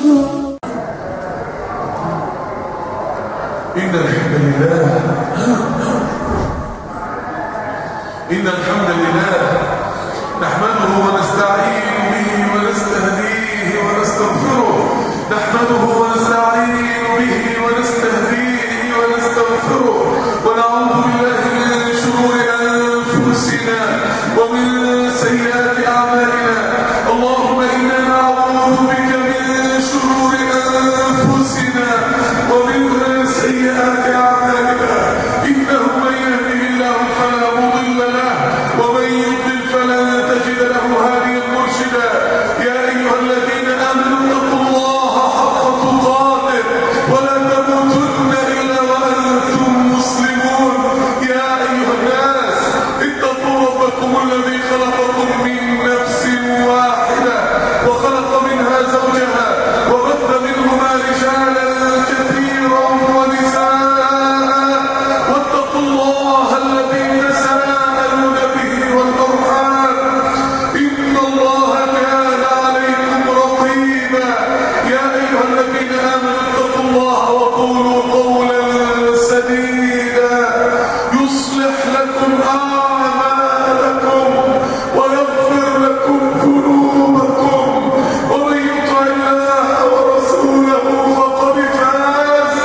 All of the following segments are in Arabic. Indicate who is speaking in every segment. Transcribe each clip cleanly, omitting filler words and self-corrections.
Speaker 1: إن الحمد لله نحمده ونستعين به ونستهديه ونستغفره نحمده ونستعين به ونستهديه ونستغفره ونعوذ بالله من شرور أنفسنا ومن سيئات أعمالنا. اللهم إنا نعوذ بك من شرور أنفسنا ومن سيئات أعمالنا. إنه من يهده الله فلا مضل له ومن يضلل فلن تجد له هاديا مرشدا. يا أيها الذين آمنوا اتقوا الله حق تقاته ولا تموتن إلا وأنتم مسلمون. يا أيها الناس اتقوا ربكم الذي خلقكم من نفس واحدة وخلق منها زوجها وبث منهما رجالا كثيرا ونساء واتقوا الله الذي تساءلون به والأرحام إن الله كان عليكم رقيبا. يا أيها الذين آمنوا اتقوا الله وقولوا قولا سديدا يصلح لكم أعمالكم ويغفر لكم ذنوبكم ومن يطع الله ورسوله فقد فاز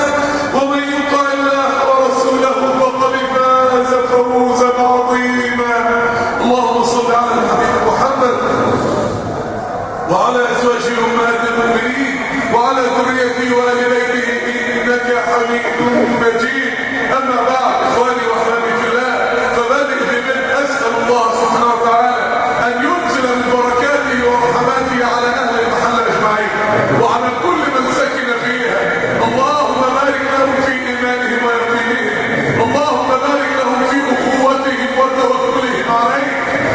Speaker 1: فوزا عظيما. اللهم صل على الحبيب محمد وعلى أزواجه أمهات المؤمنين وعلى ذريته وآل بيته إنك حميد مجيد. أما بعد إخواني وأحبابي في الله فبادئ بمن أسأل الله سبحانه وتعالى أن ينزل من بركاته ورحماته على أهل المحلة أجمعين وعلى كل من سكن فيها. اللهم بارك لهم في إيمانهم ويقينهم. اللهم بارك لهم في أخوتهم وتوكلهم عليك.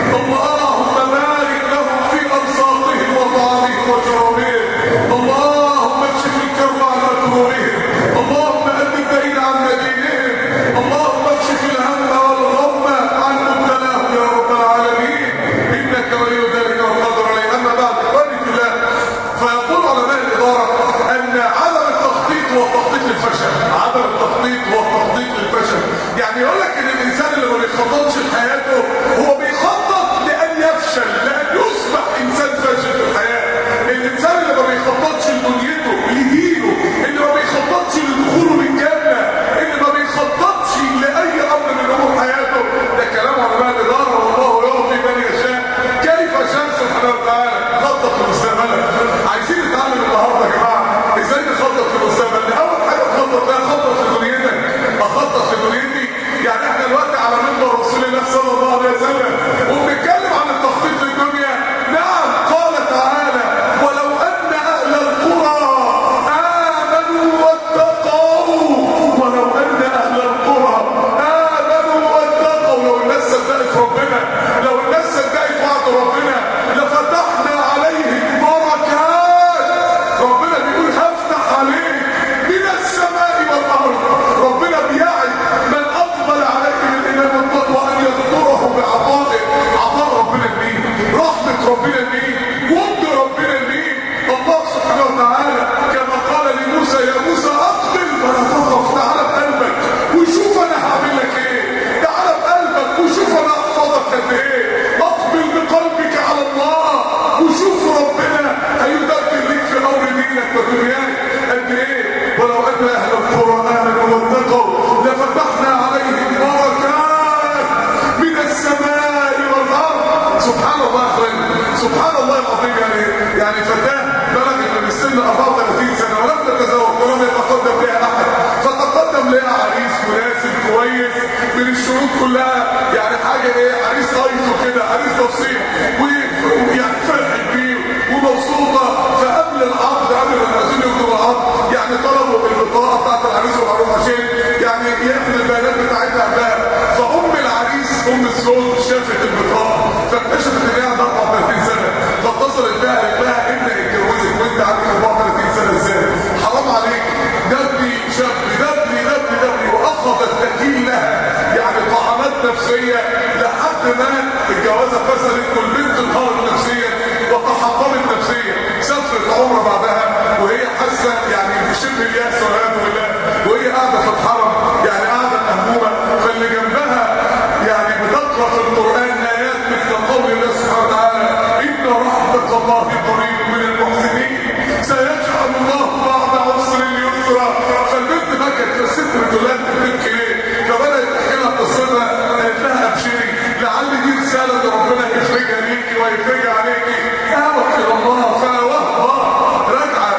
Speaker 1: اللهم بارك لهم في أرزاقهم وطعامهم وشرابهم. اللهم اكشف الكرب عن مكروههم. اللهم أد الدين عن مدينهم. اللهم اكشف الهم والغم عن مبتلاهم يا رب العالمين إنك ولي ذلك والقدر عليه. أما بعد إخواني في الله فيقول علماء الإدارة أن عدم التخطيط هو التخطيط للفشل. عدم التخطيط هو التخطيط للفشل. يعني يقول لك ان الانسان اللي ما بيخططش لحياته هو بيخطط لان يفشل، لان يصبح انسان فاشل في الحياه. الانسان اللي ما بيخططش لدنيته لدينه، اللي ما بيخططش لدخوله للجنه، اللي ما بيخططش لاي امر من امور حياته، ده كلام علماء الاداره. والله يعطي من يشاء كيف شاء سبحانه وتعالى. خطط لمستقبلك. عايزين نتعلم النهارده يا جماعه ازاي نخطط لمستقبلنا. اول حاجه نخطط لها خطط لدنيتك. اخطط لدنيتي يعني احنا دلوقتي على منبر رسول الله صلى الله عليه وسلم وبنتكلم عن التخطيط للدنيا. نعم قال تعالى ولو ان اهل القرى امنوا واتقوا. ولو ان اهل القرى امنوا واتقوا. لو الناس صدقت ربنا، لو الناس صدقت وعد ربنا لفتحنا عليهم بركات. ربنا بيقول هفتح عليك من السماء والارض. ربنا بيعد من اقبل عليه بالايمان والتقوى ان يغفره بعطائه. عطاء ربنا لمين؟ رحمه ربنا لمين؟ ود ربنا لمين؟ الله سبحانه وتعالى كما قال لموسى يا موسى اقبل ولا تخف. تعالى بقلبك وشوف انا هعمل لك ايه. تعالى بقلبك وشوف انا احفظك قد ايه. اقبل بقلبك على الله وشوف ربنا هيدبر لك في امر دينك ودنياك قد ايه. ولو ان اهل القرى امنوا واتقوا لفتحنا عليهم بركات من السماء والارض. سبحان الله يا اخواني، سبحان الله العظيم. يعني فتاه بلغت من السن 34 سنه ولم تتزوج ولم يتقدم لها احد، فتقدم لها عريس مناسب كويس من الشروط كلها. يعني حاجه ايه، عريس ضيف كده، عريس تفصيل، ويعني فرحت بيه ومبسوطه. فقبل العقد، قبل ما المأذون يكتب العقد، يعني طلبوا البطاقه بتاعت العريس والعروس عشان يعني ياخد البيانات بتاعتها قبلها. فام العريس ام الزوج شافت البطاقه فاكتشفت ان هي عندها 34 سنه. فاتصلت بها قالت لها ابني اتجوزك وانت عندك 34 سنه ازاي؟ حرام عليك، ده ابني شاب، ده ابني واخذت تكيل لها يعني طعنات نفسيه لحد ما الجوازه فسدت والبنت انهارت نفسيا وتحطمت نفسيا. سافرت عمره بعدها وهي حاسه يعني شبه الياس والعياذ بالله، وهي قاعده في الحرم يعني قاعده مهمومه، فاللي جنبها يعني بتقرا في القران ايات مثل قول الله سبحانه وتعالى ان رحمه الله قريب من المحسنين سيجعل الله بعد عسر يسرا. فالبنت بكت، فالست بتقول لها بتبكي ليه؟ فبدات تحكي لها قصتها، قالت لها ابشري لعل دي رساله ربنا يفرجها ليكي ويفرجها عليكي. اوت الى الله فوهبه راجعه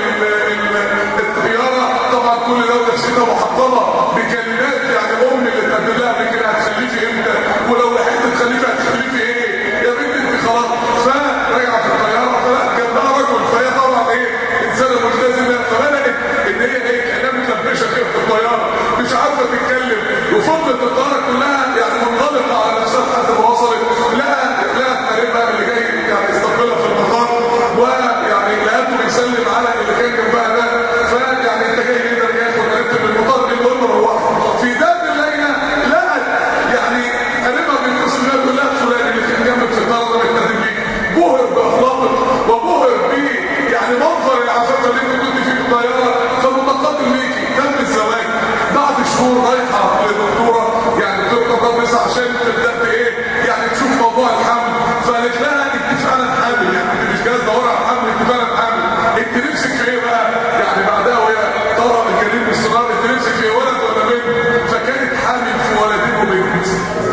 Speaker 1: من الطياره، طبعا كل ده نفسيتها محطمه بكلمات يعني اللي تقدم لها قبل كده هتخلفي امتى؟ ولو لحقت تخلفي هتخلفي ايه؟ يا بنت انت خلاص. فرجعت في الطياره فلقت جنبها رجل، فهي طبعا ايه؟ انسانه ملتزمه، فبدات ان هي ايه؟ كانها متلبشه كده في الطياره مش عارفه تتكلم، وفضلت الطياره كلها يعني منغلقه على نفسها لحد ما وصلت لقت قريبها اللي جاي يعني يستقبلها في المطار، ويعني لقيته بيسلم على اللي كان جنبها ده، فيعني انت جاي ليه؟ ده جاي ياخد قريبتي من المطار. المهم روحت في ذات الليله لقت يعني قريبها بيتصل بيها بيقول لها فلان اللي كان جنبك في الطياره ده بيتكلم بيك، بهر باخلاقك وبهر بيه يعني منظر العفافه اللي انت كنت فيه في الطياره، فمتقدم ليكي تم الزواج بعد شهور. رايحه للدكتوره يعني دكتور بس عشان تبدا ايه يعني تشوف موضوع الحمل، فقالت لها انت فعلا حامل، يعني انت مش جاي تدور على الحمل، انت فعلا حامل، انت نفسك في ايه بقى؟ يعني بعدها وهي ترى الجنين باستمرار انت نفسك في ولد ولا بنت؟ فكانت حامل في ولدين وبنت.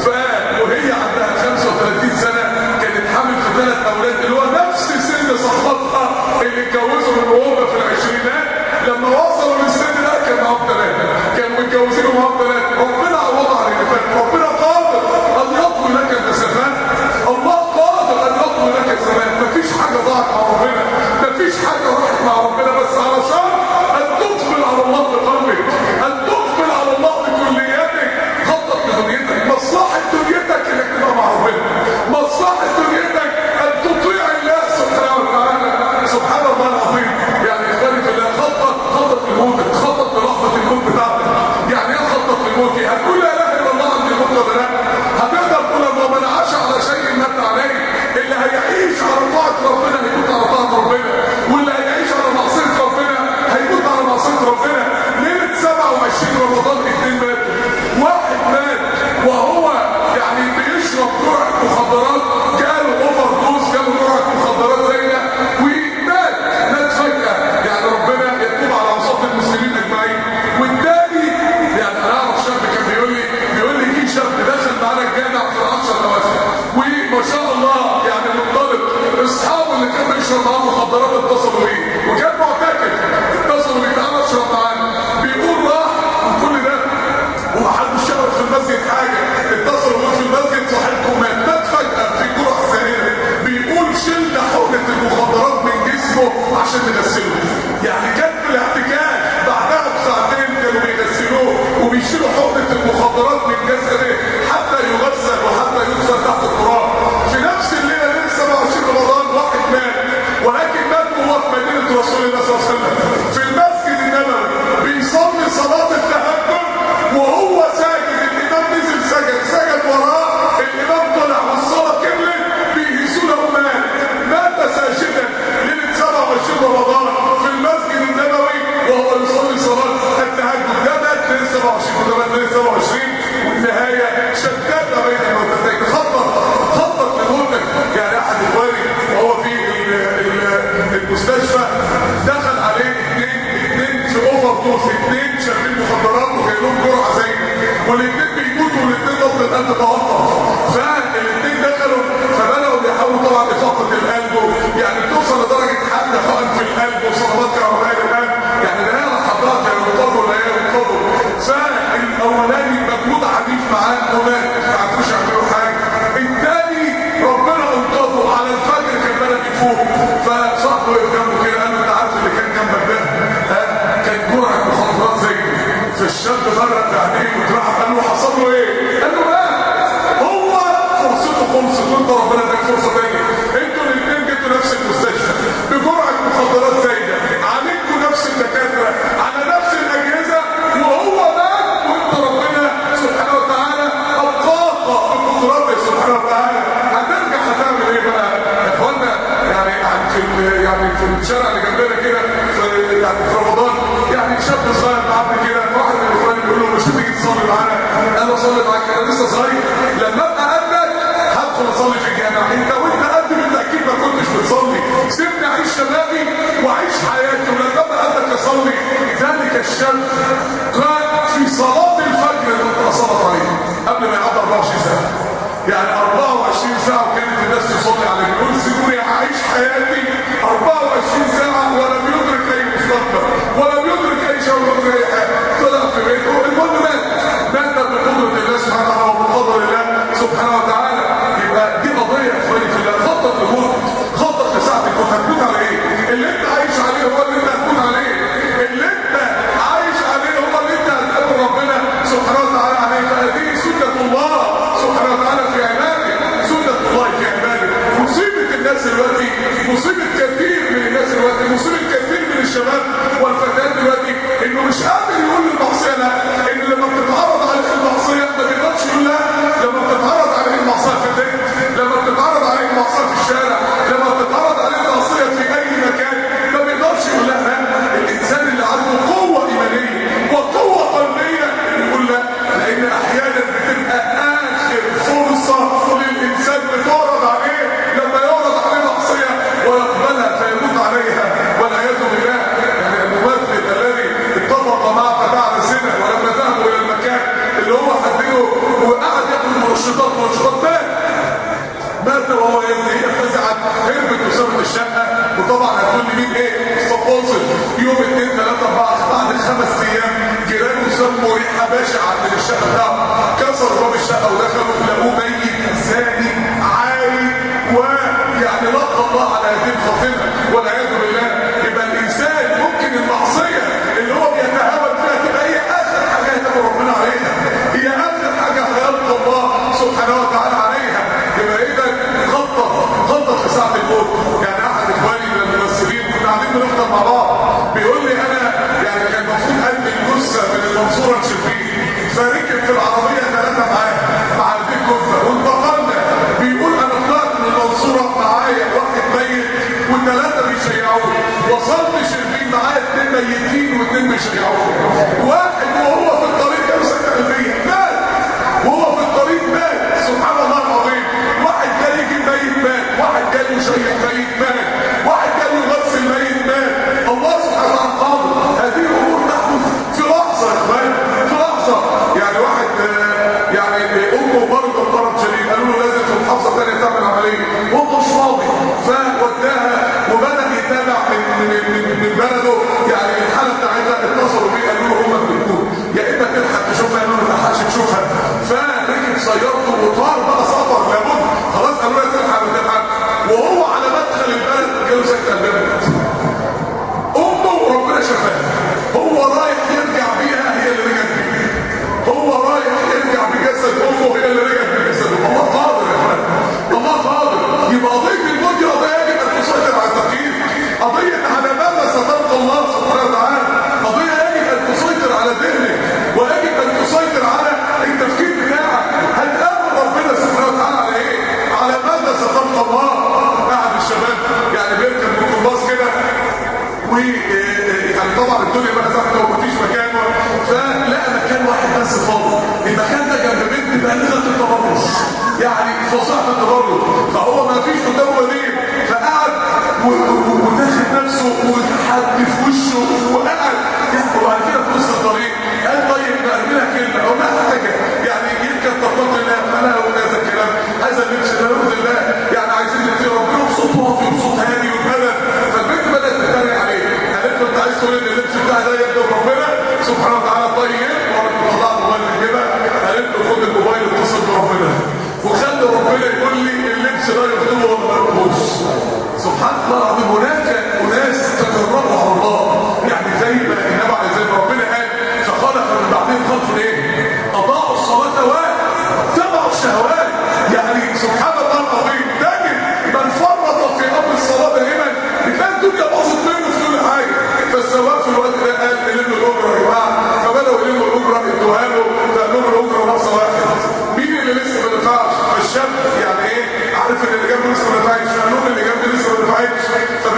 Speaker 1: وهي عندها 35 سنه كانت حامل في 3 اولاد اللي هو نفس سن صاحبتها اللي اتجوزوا من وهم في العشرينات. لما وصلوا للسن ده كان معاهم 3، كانوا متجوزين ومعاهم 3. ربنا عوضها عن اللي فات، ربنا قادر ان يطوي لك المسافات، الله قادر ان يطوي لك الزمان. مفيش حاجه ضاعت مع ربنا، مفيش حاجه راحت مع ربنا، بس على شرط ان تقبل على الله بقلبك، ان تقبل على الله بكلياتك. خطط لدنيتك، مصلحه دنيتك انك تبقى مع ربنا، مصلحه دنيتك ان تطيع الله سبحانه وتعالى. سبحان الله العظيم. يعني اخواني في الله، خطط لموتك، خطط للحظه الموت بتاعتك. يعني ايه خطط لموتي؟ هتقول لا اله الا الله عند الموت ولا لا؟ هتقدر تقول الله من عاش على شيء مات عليه؟ اللي هيعيش على طاعه ربنا هيموت على طاعه ربنا، واللي هيعيش على معصيه ربنا هيموت على معصيه ربنا. ليله 27 رمضان 2 ماتوا. واحد مات وهو يعني بيشرب جرعه مخدرات، جاله اوفر دوز، جاله جرعه مخدرات زينا مات فجاه. يعني ربنا يتوب على اوساط المسلمين اجمعين. والتاني يعني انا اعرف شاب كان بيقول لي في شاب دخل معانا الجامع في ال10 اواخر، وما شاء الله يعني منطلق، اصحابه اللي كان بيشرب معاهم مخدرات اتصلوا بيه، وكان معتكف اتصلوا بيه تعالى اشرب معانا. بيقول راح وكل ده ومحدش شرب في المسجد حاجه، اتصلوا بيه في المسجد صاحبكم مات فجاه في جرعه ثانيه. بيقول شلنا حقنه المخدرات من جسمه عشان نغسله. يعني كان في الاعتكاف بعدها بساعتين كانوا بيغسلوه وبيشيلوا حقنه المخدرات من جسده حتى يغسل وحتى يدفن تحت التراب. في نفس الليله ليله 27 رمضان واحد مات، ولكن مات وهو في مدينه رسول الله صلى الله عليه وسلم في المسجد النبوي بيصلي صلاه التهجد وهو ساجد. الامام نزل سجد وراه، الامام طلع والصلاه كملت، بيهيسوا له مات ساجدا ليله 27 رمضان في المسجد النبوي وهو يصلي صلاه التهجد. ده مات ليله 27 وده مات ليله 27، والنهايه شتان بين الموتتين. خطط لموتك. يعني احد اخواني وهو في المستشفى دخل عليه اثنين في اوفر دوز، 2 شاربين مخدرات وجاي لهم جرعه زي، والاثنين بيموتوا والاثنين ضغط القلب توقف. فالاثنين دخلوا فبداوا بيحاولوا طبعا لفقد القلب، يعني توصل لدرجه حد حقن في القلب وصدمات كهربائيه القلب. يعني ده هي لحظات يعني ينقذوا لا ينقذوا. فالاولاني مجهود عنيف معاه ومات ما عرفوش يعملوا حاجه. الثاني ربنا انقذه على الفجر كان بدا يفوق، فصاحبه وقف جنبه كده قال له انت عارف اللي كان جنبك ده؟ كان جرعه مخدرات زي. فالشاب مرق بعينيه واترعب قال له حصل له ايه؟ قال له مات. هو فرصته خلصت وانت ربنا اداك فرصه ثانيه. انتوا الاثنين جيتوا نفس المستشفى بجرعه مخدرات زايده، عليكم نفس الدكاتره على نفس الاجهزه، وهو مات وانت ربنا سبحانه وتعالى ابقاك بقدرته سبحانه وتعالى. هترجع هتعمل ايه بقى؟ يا اخوانا يعني في الشارع اللي جنبنا كده في يعني في رمضان يعني شاب صغير معدي كده، واحد من اخواني بيقول له مش هتيجي تصلي معانا؟ قال له اصلي معاك، انا لسه صغير، لما ابقى قدك هدخل اصلي في الجامع. انت وانت قد بالتاكيد ما كنتش بتصلي، سيبني اعيش شبابي واعيش حياتي، ولما ابقى قدك اصلي. ذلك الشاب كان في صلاه الفجر اللي انت صلت عليه قبل ما يعدي 24 ساعه، يعني 24 ساعه وكانت الناس تصلي عليه، يقول سيبوني اعيش حياتي 24 ساعه ولم يدرك اي مستقبل ولم يدرك اي شيء ولا يدرك اي حاجه. طلع في بيته، المهم مات بقدره الله سبحانه وتعالى وبقدر الله سبحانه وتعالى. يبقى دي قضيه يا اخواني في الله. خطط لموت، خطط لساعه الموت. هتموت على ايه؟ اللي انت عايش عليه هو اللي انت هتموت عليه، اللي انت عايش عليه هو اللي انت هتقابل ربنا سبحانه وتعالى عليه. فهذه سنه الله سبحانه وتعالى في عباده، سنه الله في عباده. مصيبه الناس دلوقتي، مصيبه كثير من الناس دلوقتي، مصيبه كثير من الشباب والفتيات دلوقتي انه مش قادر يقول للمعصيه لا، ان لما بتتعرض عليه المعصيه ما بيقدرش يقول لا. لما بتتعرض عليه المعصيه في البيت، لما بتتعرض عليه المعصيه في الشارع، لما بتتعرض عليه المعصيه في اي مكان ما بيقدرش يقول لا. الانسان اللي عنده قوه ايمانيه وقوه قلبيه يقول لا، لان احيانا بتبقى اخر فرصه للانسان بتعرض عليه لما يعرض عليه معصيه ويقبلها فيموت عليها والعياذ بالله. يعني الممثل الذي اتفق مع فتاة على الزنا ولما ذهبوا الى المكان اللي هو حدده وقعد ياكل منشطات مات وهو يزني. فزعت هربت وسابت الشقه، وطبعا هتقول لي مين ايه؟ الصفاصل يوم 2 3 4 بعد 5 ايام جيرانه سموا ريحه بشعه عند الشقه بتاعته، كسروا باب الشقه ودخلوا لقوه ميت زاني عالي، ويعني لقى الله على هذه الخاتمه والعياذ بالله. يبقى الانسان ممكن المعصيه اللي هو بيتهاون فيها تبقى هي اخر حاجه يتقي ربنا عليها، هي اخر حاجه هيلقى الله سبحانه وتعالى عليها. يبقى اذا خطط لساعه الموت. يعني احد اخواني من الممثلين كنا قاعدين بنفطر مع بعض، بيقول لي انا يعني كان المفروض انقل جثه من المنصوره لشبين، فركب في العربيه 3 مع البيت جثه وانتقلنا. بيقول انا طلعت من المنصوره معايا واحد ميت و3 بيشيعوه، وصلت شربين معايا 2 ميتين و2 بيشيعوه. واحد وهو في الطريق جلسه قلبيه مات، وهو في الطريق مات. سبحان الله العظيم. واحد جاي يجيب ميت مات، واحد جاي يشيع ميت مات، واحد جاي يغسل ميت مات. الله سبحانه وتعالى قادر. هذه الامور تحدث في لحظه يا اخوان، في لحظه. يعني واحد يعني امه برضه مرض شديد، قالوا له لازم في محافظه ثانيه تعمل عمليه، وهو مش فاضي، فوداها وبدا يتابع من بلده يعني الحاله بتاعتها. اتصلوا بيه قالوا له امك بتموت، يا اما تلحق تشوفها يا اما ما تلحقش تشوفها. فركب سيارته وطار بقى سفر لابد، خلاص قالوا له تلحق وتلحق. وهو على مدخل البلد جاله سكته البلد، امه وربنا شفاها. هو رايح يرجع بيها هي اللي رجعت بيه، هو رايح يرجع بجسد امه هي اللي رجعت بجسده. الله قادر يا اخوان، الله قادر. يبقى قضيه الموت دي قضيه يجب ان تسيطر على التفكير، قضيه على ماذا ستلقى الله سبحانه وتعالى، قضيه يجب ان تسيطر على ذهنك ويجب ان تسيطر على التفكير بتاعك. هتقابل ربنا سبحانه وتعالى على ايه؟ على ماذا ستلقى الله. احد الشباب يعني بيركب ميكروباص كده، ويعني طبعا الدنيا بقى زحمه ومفيش مكان، فلقى مكان واحد بس فاضي. المكان ده جنب بنت بالغه التبرج، يعني فظيعه التبرج، فهو ما فيش قدامه ودين، فقعد وداخل نفسه وحد في وشه وقعد يحكي. وبعد كده في نص الطريق قال طيب نعملها كلمه او نعمل حاجه يعني يمكن تطلق الله فلا هذا الكلام، هذا اللبس لا يرضي الله، يعني عايزين نطير ربنا بصوت واطي وبصوت هادي وبلد. فالبنت بدات تتريق عليه، قالت له انت عايز تقول ان اللبس بتاعي ده يرضي ربنا سبحانه وتعالى؟ طيب وراح طلع الموبايل من جيبها، قالت له خد الموبايل اتصل بربنا وخلي ربنا يقول لي اللبس ده يرضيه ولا ما يرضوش. سبحان الله العظيم. هناك اناس تجربوا على الله، يعني زي ما النبي عليه زي ما ربنا قال فخلف من بعدهم خلف ايه؟ اضاعوا الصلاه واتبعوا الشهوات. يعني سبحان الله العظيم. تجد من فرط في امر الصلاه دائما بتلاقي الدنيا باظت منه في كل حاجه. فالسواق في الوقت ده قال يلموا الاجره يا جماعه، فبداوا يلموا الاجره ادوها له، فقالوا له الاجره نفس واحد. مين اللي لسه ما دفعش؟ فالشاب يعني ايه؟ عارف ان اللي جنبه لسه ما دفعش، فقالوا اللي جنبه لسه ما دفعش،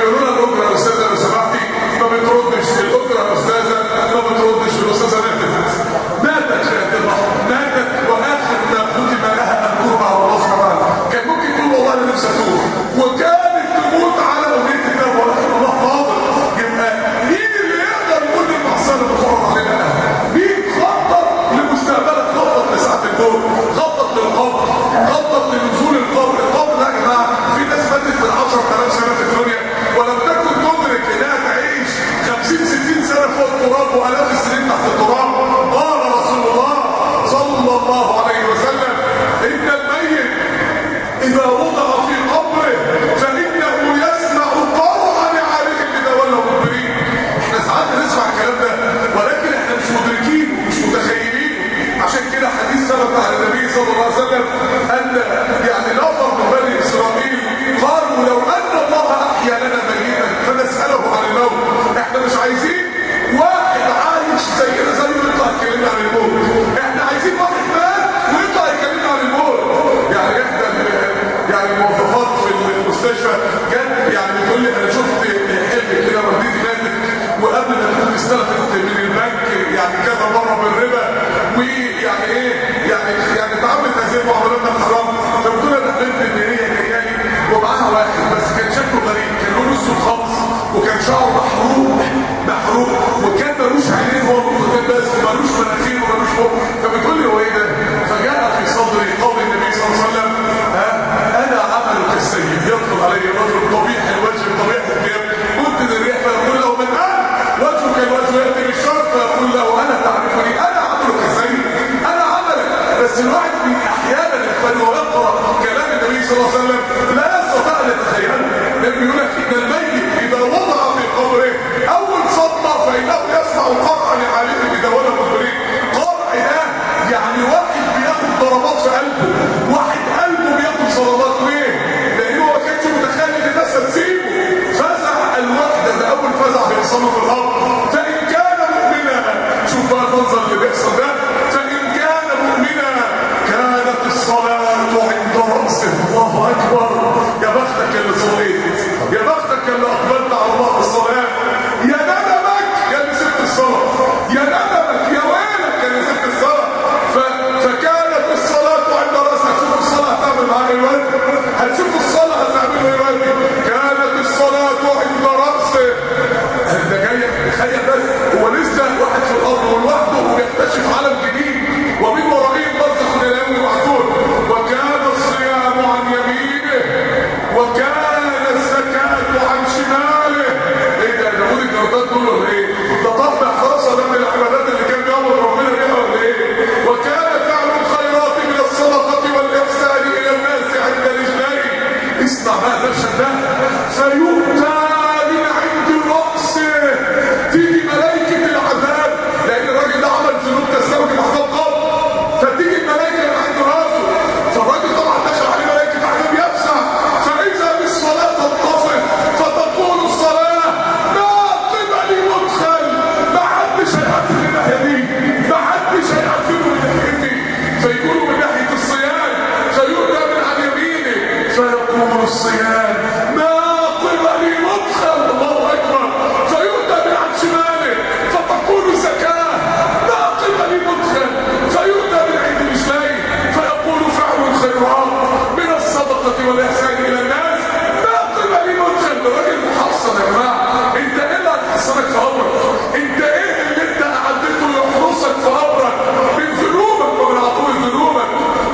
Speaker 1: واستلفت من البنك يعني كذا مره بالربا، ويعني ايه يعني اتعاملت هذه المعاملات الحرام. فبتقول انا حلمت ان هي جايه لي ومعاها واحد بس كان شكله غريب، كان له نص الخمس وكان شعره محروق وكان ملوش عينين هو نقطتين بس وملوش مناخير وملوش بق. فبتقول لي هو ايه ده؟ فجاء في صدري قول النبي صلى الله عليه وسلم انا عملك السيد يدخل علي الرجل طبيعي الوجه طبيعي الثياب ممكن الريح فيقول له من وجهك الوجه ياتي بالشر فيقول له انا تعرفني انا عملك السيد انا عملك. بس الواحد احيانا يقبل ويقرا كلام النبي صلى الله عليه وسلم لا يستطيع ان يتخيله، لانه يقول لك ان الميت اذا وضع في قبره اول صدمه فانه يسمع قرعا لعالم بدوله مدبرين. قرع ده يعني واحد بياخد ضربات في قلبه، واحد قلبه بياخد صدمات. ليه؟ لانه ما كانش متخيل ان الناس هتسيبه. فزع الوحده ده اول فزع بيحصل له في الارض. فان كان مؤمنا، شوف بقى المنظر اللي بيحصل ده، فان كان مؤمنا كانت الصلاه عند راسه. الله اكبر، يا بختك اللي صليت، يا بختك اللي اقبلت على الله بالصلاه، يا ندمك يا اللي سبت الصلاه، يا ندمك يا ويلك يا اللي سبت الصلاه. فكانت الصلاه عند راسه. هتشوف الصلاه هتعمل معاه ايه؟ هتشوف الصلاه هتعمل ايه؟ كانت الصلاه عند راسه. ده جاي تخيل بس هو لسه واحد في الارض ولوحده وبيكتشف عالم جديد ومن ورائه برزخ الى يوم يبعثون. وكان الصيام عن يمينه وكان الزكاه عن شماله. ايه ده؟ داوود الجردات دول ولا ايه؟ ده طب حراسه ده من العبادات اللي كان بيعمل ربنا بيها ولا ايه؟ وكان فعل الخيرات من الصدقه والاحسان الى الناس عند رجليه. اسمع بقى المشهد ده. فيؤتى من عند راسه، تيجي ملائكه العذاب، لان الراجل ده عمل ذنوب تستوجب العذاب قبل، فتيجي الملائكه من عند راسه. فالراجل طبعا دخل عليه ملائكه عذاب يفزع، فاذا بالصلاه تنطفئ فتقول الصلاه ما قبلي مدخل. ما حدش هيعدي من الناحيه دي، ما حدش هيعدي من ناحيتي. فيقولوا من ناحيه الصيام فيؤتى من عن يمينه فيقول الصيام ما قبلي مدخل. الله اكبر. فيؤتى من عن شماله فتقول الزكاه ما قبلي مدخل. فيؤتى من عند رجليه فيقول فعل الخيرات من الصدقه والاحسان الى الناس ما قبلي مدخل. الراجل محصن يا جماعه. انت ايه اللي هتحصنك في امرك؟ انت ايه اللي انت اعدته يحرسك في امرك من ذنوبك ومن عطول ذنوبك؟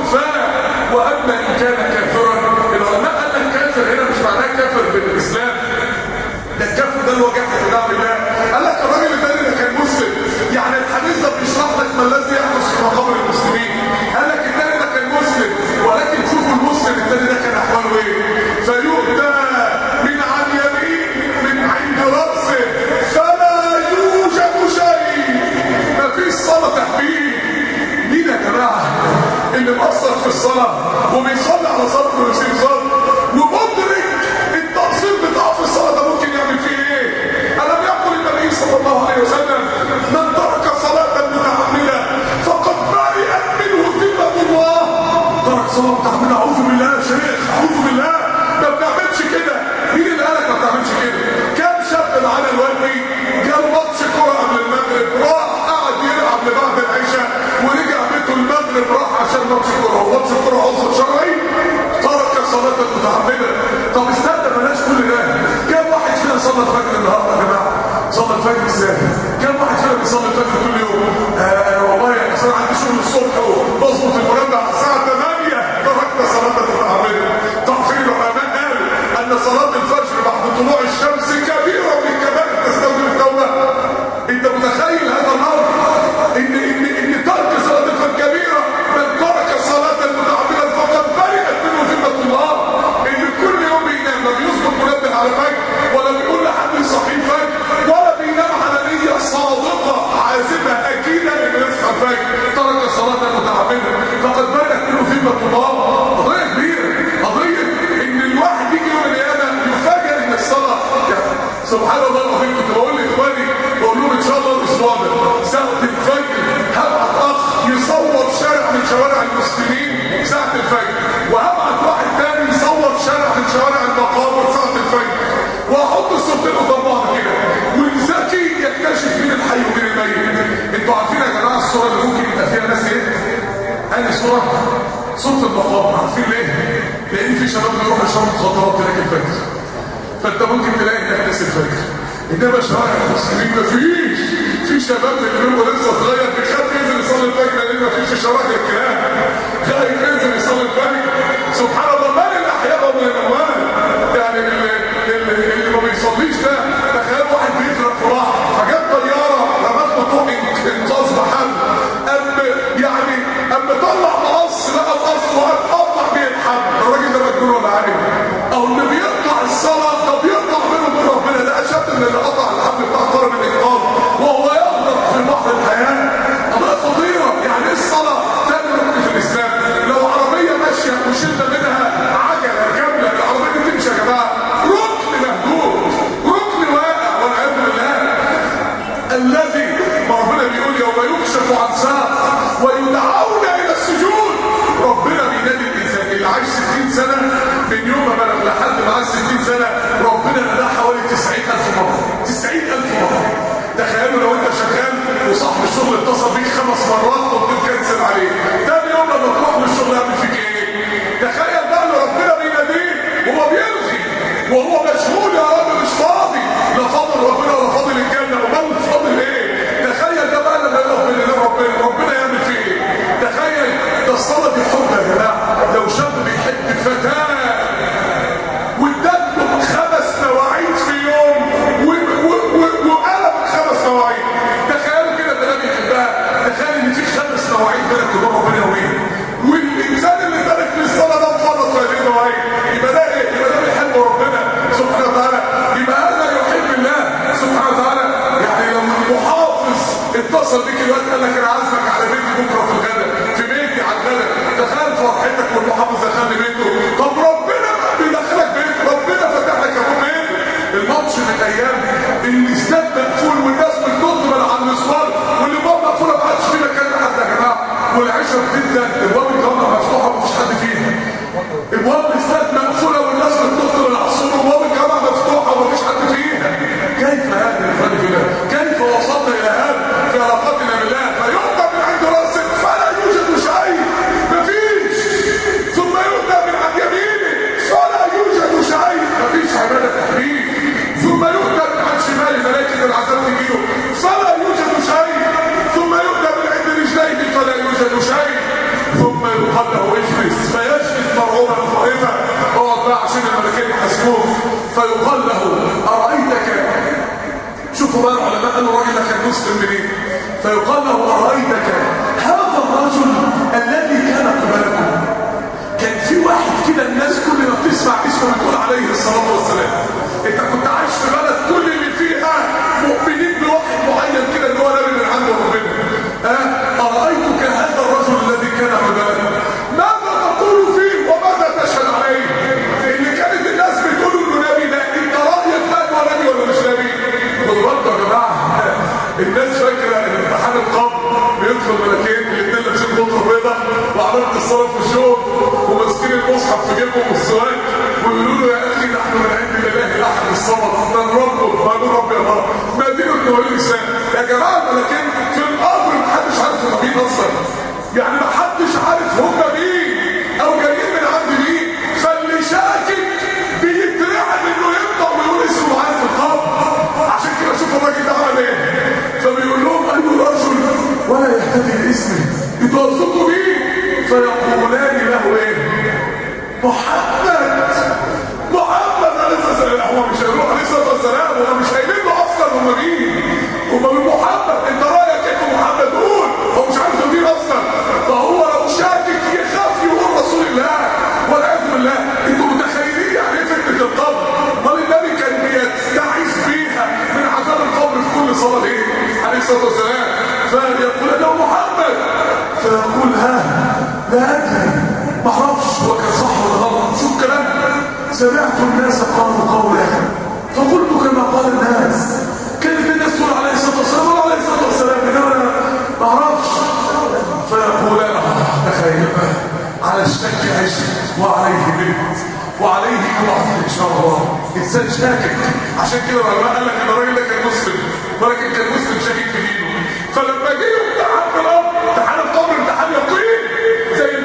Speaker 1: واما ان كان كافرا، العلماء قال لك كافر هنا مش معناه كافر بالاسلام، ده الكافر ده اللي هو جحد بنعم الله. قال لك الراجل الثاني ده كان مسلم، يعني الحديث ده بيشرح لك ما الذي يحدث في مقابر المسلمين. قال لك الثاني ده كان مسلم، ولكن شوفوا المسلم الثاني ده كان احواله ايه. فيؤتى من عن يمين من عند راسه فلا يوجد شيء، ما فيش صلاه تحبيب. مين يا جماعه اللي مقصر في الصلاه وبيصلي على صدره ويسيب صدره ومدرك التقصير بتاعه في الصلاه ده ممكن يعمل فيه ايه؟ الم يقل النبي صلى الله عليه وسلم من ترك صلاه متعمدا فقد برئت منه ذمه الله. ترك صلاه متعمدا؟ اعوذ بالله يا شيخ، اعوذ بالله، ما بنعملش كده. مين اللي قالك ما بتعملش كده؟ كم شاب معانا دلوقتي جاب ماتش كوره قبل المغرب راح قعد يلعب لبعد العشاء ورجع بيته المغرب راح عشان ماتش كوره، وماتش الكوره عذر شرعي؟ ترك صلاه متعمدا. طب استنى بلاش كل ده. كم واحد فينا صلى الفجر النهارده يا جماعه؟ صلى الفجر ازاي؟ كم واحد فينا بيصلي الفجر كل يوم؟ والله يا اصل انا عندي شغل الصبح وبظبط المنبه على الساعه 8 تركت صلاه متعمدا. طب في العلماء قالوا ان صلاه الفجر بعد طلوع الشمس كبيره من كبائر تستوجب التوبه. انت متخيل هذا الامر؟ ان ترك صلاه الفجر كبيره. من ترك صلاه متعمدا فقد برئت منه ذمه الله. ان كل يوم بينام لا بيظبط منبه على فجر ولا بيقول لحد يصحيه فجر ولا بينام على نيه صادقه عازمه اكيده انه يصحى الفجر، ترك صلاه متعمدا فقد برئت منه ذمه الله. قضيه كبيره، قضيه ان الواحد يجي يوم القيامه يفاجئ ان الصلاه، يعني صوت المقام. عارفين ليه؟ لان في شباب بيروح يشرب مخدرات هناك الفجر، فانت ممكن تلاقي الناس الفجر، انما شوارع المسلمين مفيش. في شباب اللي هو لسه صغير بيخاف ينزل يصلي الفجر لان مفيش شوارع الكلام، خايف ينزل يصلي الفجر. سبحان الله، من الاحياء ومن الاموات. يعني اللي ما بيصليش ده، تخيل واحد بيغرق في بحر فجاب طياره رمت له طوق انقاذ بحر، اما طلع مقص لقى القص وقطع بيه الحبل. الراجل ده مجنون ولا عارف؟ او اللي بيقطع الصلاه ده بيقطع بينه وبين ربنا، ده اشد من اللي قطع الحبل بتاع طلب الانقاذ وهو يغرق في بحر الحياه. قضيه خطيره. يعني ايه الصلاه؟ تاني ركن في الاسلام. لو عربيه ماشيه وشلنا منها عجله كامله، العربيه دي تمشي يا جماعه، ركن مهدود، ركن واقع والعياذ بالله. الذي ربنا بيقول يوم يكشف عن ساق ويدعون الى السجود. ربنا بينادي الانسان اللي عايش 60 سنه من يوم ما بلغ لحد معاه 60 سنه، ربنا ناداه حوالي 90,000 مره. 90,000 مره. تخيلوا لو انت شغال وصاحب الشغل اتصل بيك 5 مرات وبتكنسل عليه، تاني يوم لما تروح للشغل يعمل فيك ايه؟ تخيل بقى ان ربنا بيناديه وهو بيلغي وهو مشغول، يا رب مش فاضي، لا فاضل ربنا ولا فاضل الجنه، امال فاضل ايه؟ تخيل ده بقى لما يقف بين ايدين ربنا يعمل فيه ايه؟ تخيل ده الصلاه دي حب يا جماعه. لو شاب بيحب فتاه واداله 5 مواعيد في يوم وقلب 5 مواعيد، تخيلوا كده ده بيحبها. تخيل ان في 5 مواعيد بينك وبين ربنا يوميا، والانسان اللي ترك للصلاه ده مفرط في هذه المواعيد، يبقى ده ايه؟ يبقى ده بيحب ربنا سبحانه وتعالى، يبقى هذا يحب الله سبحانه وتعالى. يعني لو المحافظ اتصل بيك الوقت قال لك انا عازمك على بيتي بكره في الغداء، في بيتي على الغداء، تخيل فرحتك والمحافظ دخلني بيته. طب ربنا بيدخلك بيته، ربنا فتح لك ابواب بيته. الماتش من الايام الاستاد مقفول والناس بتنط من على المسمار والابواب مقفوله ما عادش في مكان لحد يا جماعه، والعشاء بتبدا ابواب الجامعه مفتوحه ومفيش حد فيها. ابواب الاستاد مقفوله والناس بتنط من على السور وابواب الجامعه مفتوحه ومفيش حد فيها. كيف هذا يا اخواني في الله؟ كيف وصلنا الى هذا في علاقتنا بالله؟ فيؤتى من عند راسك فلا يوجد شيء، مفيش. ثم يؤتى من عند يمينك فلا يوجد شيء، مفيش عباده تحبيب. ثم يؤتى من عند شمال ملائكه العذاب تجيله فلا يوجد شيء. ثم يؤتى من عند رجليك فلا يوجد شيء. ثم يقال له اجلس فيجلس مرعوبا خائفا. اقعد بقى عشان الملائكه يحاسبوه. فيقال له ارايتك، شوفوا بقى العلماء قالوا الراجل ده كان مسلم منين؟ فيقال له ارايتك هذا الرجل الذي كان قبلكم. كان في واحد كده الناس كل ما بتسمع اسمه بتقول عليه الصلاه والسلام. انت كنت عايش في بلد كل اللي فيها مؤمنين بواحد معين كده اللي هو نبي من عند ربنا. ارايتك هذا الرجل الذي كان قبلكم ماذا تقول فيه وماذا تشهد عليه؟ اللي كانت الناس بتقول انه نبي، ده انت رايك بقى انه نبي ولا مش نبي؟ خدوا بالكم يا جماعه، الناس فاكره ان امتحان القبر بيدخل ملكين الاثنين لابسين بطه بيضاء وعملت الصلاه في الشوق وماسكين المصحف في جيبهم والسواق ويقولوا له يا اخي نحن من عند الاله الاحد الصمد من ربه قالوا رب يا رب ما دينه ابن ولي الاسلام. يا جماعه الملكين في القبر محدش عارف هم مين اصلا، يعني محدش عارف هم مين او جايين من عند مين. فاللي شاكك بيترعب انه يبدا ويقول اسمه معانا في القبر. عشان كده شوف الراجل ده عمل ايه. فبيقول لهم اي رجل ولا يهتدي لاسمه، انتوا قصدكم مين؟ فيقولان له ايه؟ محمد. محمد عليه الصلاه والسلام. هو مش هيروح عليه الصلاه والسلام، هو مش قايلين له اصلا هم مين. هم من محمد، انت رايك ايه في محمد؟ قول. هو مش عارف مين اصلا، فهو لو شاكك يخاف يقول رسول الله والعياذ بالله. انتوا متخيلين يعني ايه فتنه القبر؟ امال النبي كان بيستعيذ بيها من عذاب القبر في كل صلاه ايه؟ عليه الصلاه والسلام. فيقول له محمد، فيقول ها لا ادري، ما اعرفش هو كان صح ولا غلط. شوف كلام، سمعت الناس قالوا قولا فقلت كما قال الناس. كانت الناس تقول عليه الصلاه والسلام ولا عليه الصلاه والسلام، انما انا ما اعرفش. فيقول تخيل على الشك عشت وعليه بنت وعليه يبعث ان شاء الله. انسان شاكك. عشان كده العلماء قال لك ان الراجل ده كان مسلم ولكن كان مسلم شاكك في دينه. فلما جه امتحان في الارض، امتحان القبر امتحان يقين زي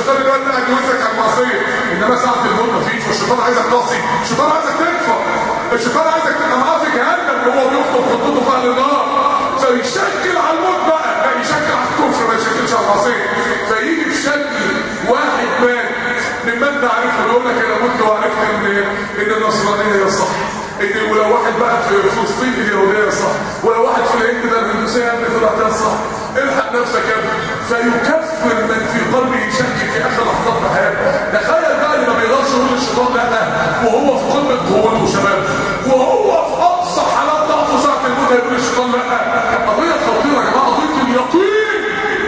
Speaker 1: الشيطان دلوقتي قاعد يوزك على المعصيه، انما ساعه الموت مفيش، والشيطان عايزك تعصي، الشيطان عايزك تكفر، الشيطان عايزك تبقى معاه في جهنم وهو بيخطب خطته في اهل النار. فيشكل على الموت بقى، لا يشكل على الكفر، ما يشكلش على المعصيه. فيجي في شكل واحد مات مما انت عارف، يقول لك انا مت وعرفت ان النصرانيه هي الصح، ان ولو واحد بقى في فلسطين اليهوديه الصح، ولو واحد في الهند ده الهندوسيه يا ابني طلعت هي الصح، الحق نفسك يا ابني. فيكفر من في قلبه شك في اخر لحظات في حياته. تخيل بقى اللي ما بيقدرش يقول للشيطان لا وهو في قمه قوته وشبابه، وهو في اقصى حالات ضعفه ساعه الموت هيقول للشيطان لا. قضيه خطيره يا جماعه، قضيه اليقين.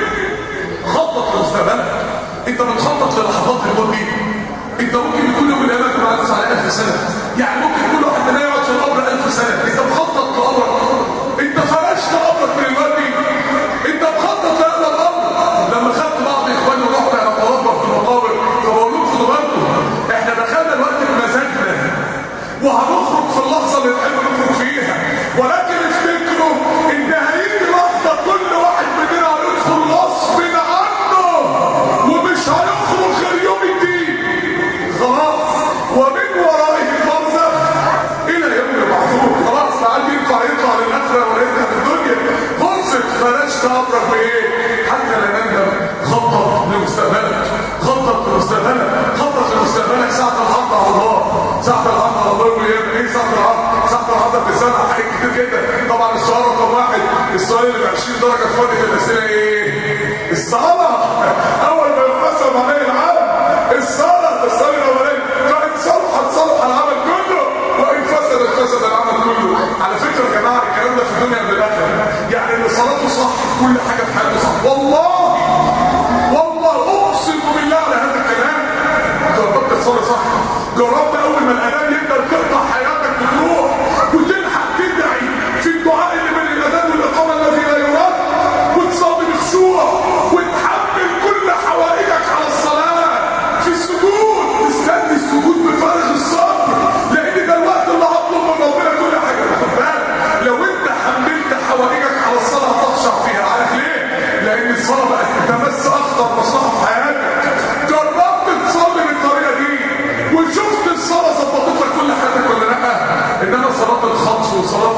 Speaker 1: خطط لمستقبلك، انت بتخطط للحظات الموت دي. انت ممكن يكون يوم من الايام تبقى على 1000 سنه، يعني ممكن كل واحد منا يقعد في القبر 1000 سنه. انت مخطط لقبرك، انت فرشت قبرك من الوادي، انت مخطط لهذا الامر. لما خدت بعض اخواني ورحنا نتربى في المقابر، فبقول لهم خدوا بالكم احنا دخلنا الوقت بمزاجنا وهنخرج في اللحظه اللي نحب نخرج فيها، ولكن افتكروا ان هيجي لحظه كل واحد مننا هيدخل غصب عنه ومش هيخرج غير يوم الدين. خلاص، ومن ورائه البرزخ الى يوم يبعثون. خلاص ما عاد ينفع يطلع للاخره ولا يرجع للدنيا، خلصت. فرشت امرك بايه؟ حتى لا نندم. خطط لمستقبلك، خطط لمستقبلك، خطط لمستقبلك. ساعه العرض على الله، ساعه العرض على الله. ايه ساعه العرض؟ ساعه العرض في السنه حاجات كتير جدا. طبعا السؤال رقم واحد، السؤال اللي ب 20 درجه في فاضيه الاسئله ايه؟ الصلاه. اول ما يحسب عليه العمل الصلاه، الصلاه الاولانيه. فان صلحت صلح العمل كله، وان فسدت فسد العمل كله. على فكره يا جماعه الكلام ده في الدنيا قبل الاخره، يعني اللي صلاته صح كل حاجه في حياته صح. والله اقسم بالله على هذا الكلام. جربت تصلي صح؟ جربت اول ما الاذان يبدا تقطع حياتك بتروح وتلحق تدعي في الدعاء اللي بين الاذان والاقامه الذي لا يراد، وتصلي بخشوع وتحمل كل حوائجك على الصلاه في السجود، تستني السجود بفارغ الصبر، لان ده الوقت اللي هطلب من ربنا كل حاجه. خد بالك لو انت حملت حوائجك على الصلاه تخشع فيها. عارف ليه؟ لان الصلاه بقت تمس اخطر مصلحه في حياتك. جربت تصلي بالطريقه دي وشفت الصلاه ظبطت لك كل حياتك ولا لا؟ انما صلاه الخطف وصلاه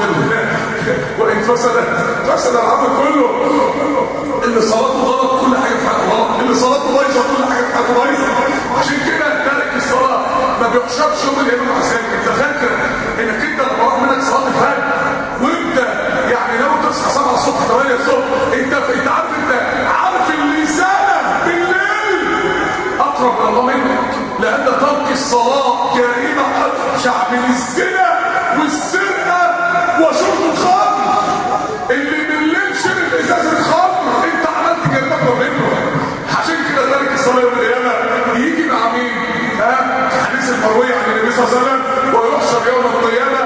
Speaker 1: وان فسد العمل كله. اللي صلاته غلط كل حاجه في حياته غلط، اللي صلاته بايظه كل حاجه في حياته بايظه. عشان كده تارك الصلاه ما بيحسبش يوم القيامه عشان انت فاكر انك انت لما راح منك صلاه الفجر وانت يعني لو تصحى 7 الصبح 8 الصبح، انت عارف اللسانه بالليل اقرب الى الله منك، لان ترك الصلاه جريمه ابشع من الزنا والسرقه وشرب الخمر. اللي بالليل شرب ازازه خمر انت عملت جريمه اكبر منه. عشان كده تارك الصلاه يوم القيامه يجي مع مين؟ حديث المروي عن النبي صلى الله عليه وسلم، ويحشر يوم القيامه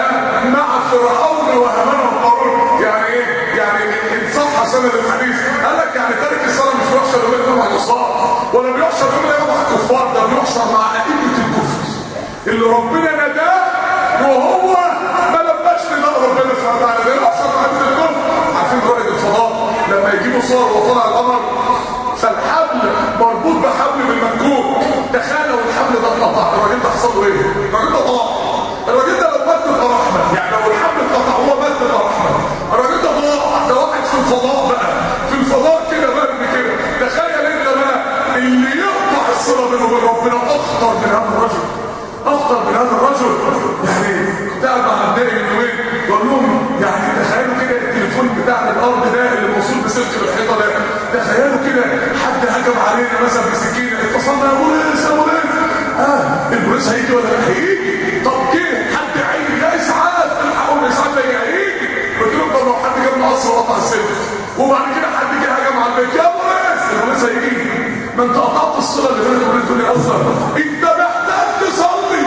Speaker 1: مع فرعون وهامان وقارون. يعني ايه؟ يعني ان صح سند الحديث قال لك يعني تارك الصلاه مش بيحشر يوم القيامه مع النصارى ولا بيحشر يوم القيامه مع الكفار، ده بيحشر مع ائمه الكفر اللي ربنا نداه وهو ما لباش لله ربنا سبحانه وتعالى. ده بيحشر مع ائمه الكفر. عارفين رائد الفضاء لما يجيبوا صور وطلع القمر فالحبل مربوط بحبل بالمنكوب، تخيل لو الحبل ده اتقطع الراجل ده حصل له ايه؟ الراجل ده ضاع. الراجل ده لو مات تبقى رحمه، يعني لو الحبل اتقطع هو مات تبقى رحمه. الراجل ده ضاع، ده واحد في الفضاء بقى، في الفضاء كده مرمي كده. تخيل انت بقى اللي يقطع الصله بينه وبين ربنا اخطر من هذا الرجل، اخطر من هذا الرجل. يعني كنت قاعد مع ابنائي من يومين بقول لهم يعني تخيلوا كده التليفون بتاع الارض ده اللي موصول بسلك الحيطه ده، تخيلوا كده حد هجم علينا مثلا بسكينه، اتصلنا يا بوليس يا بوليس. البوليس هيجي ولا لا هيجي؟ طب جه حد هيجي؟ لا اسعاف، الحقوا الاسعاف هيجي. قلت لهم طب لو حد جاب مقص وقطع السلك وبعد كده حد جه هجم على البيت، يا بوليس البوليس هيجي. ما انت قطعت الصله اللي بينك وبين الدنيا اصلا. انت محتاج تصلي.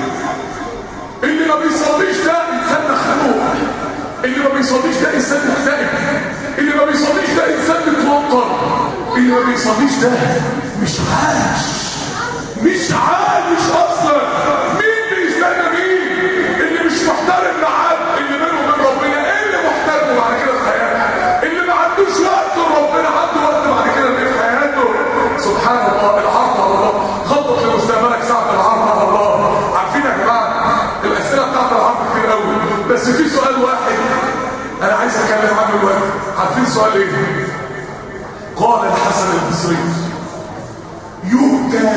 Speaker 1: اللي ما بيصليش ده انسان مخلوق، اللي ما بيصليش ده انسان مكتئب، اللي ما بيصليش ده انسان متوتر، اللي ما بيصليش ده مش عايش اصلا. مين بيستنى مين؟ اللي مش محترم لحد اللي بينه وبين ربنا. ايه اللي محترمه بعد كده في حياته؟ اللي ما عندوش وقت لربنا عنده وقت بعد كده في حياته. سبحان الله. بس في سؤال واحد انا عايز اتكلم عنه دلوقتي. عارفين سؤال ايه؟ قال الحسن البصري: يؤتى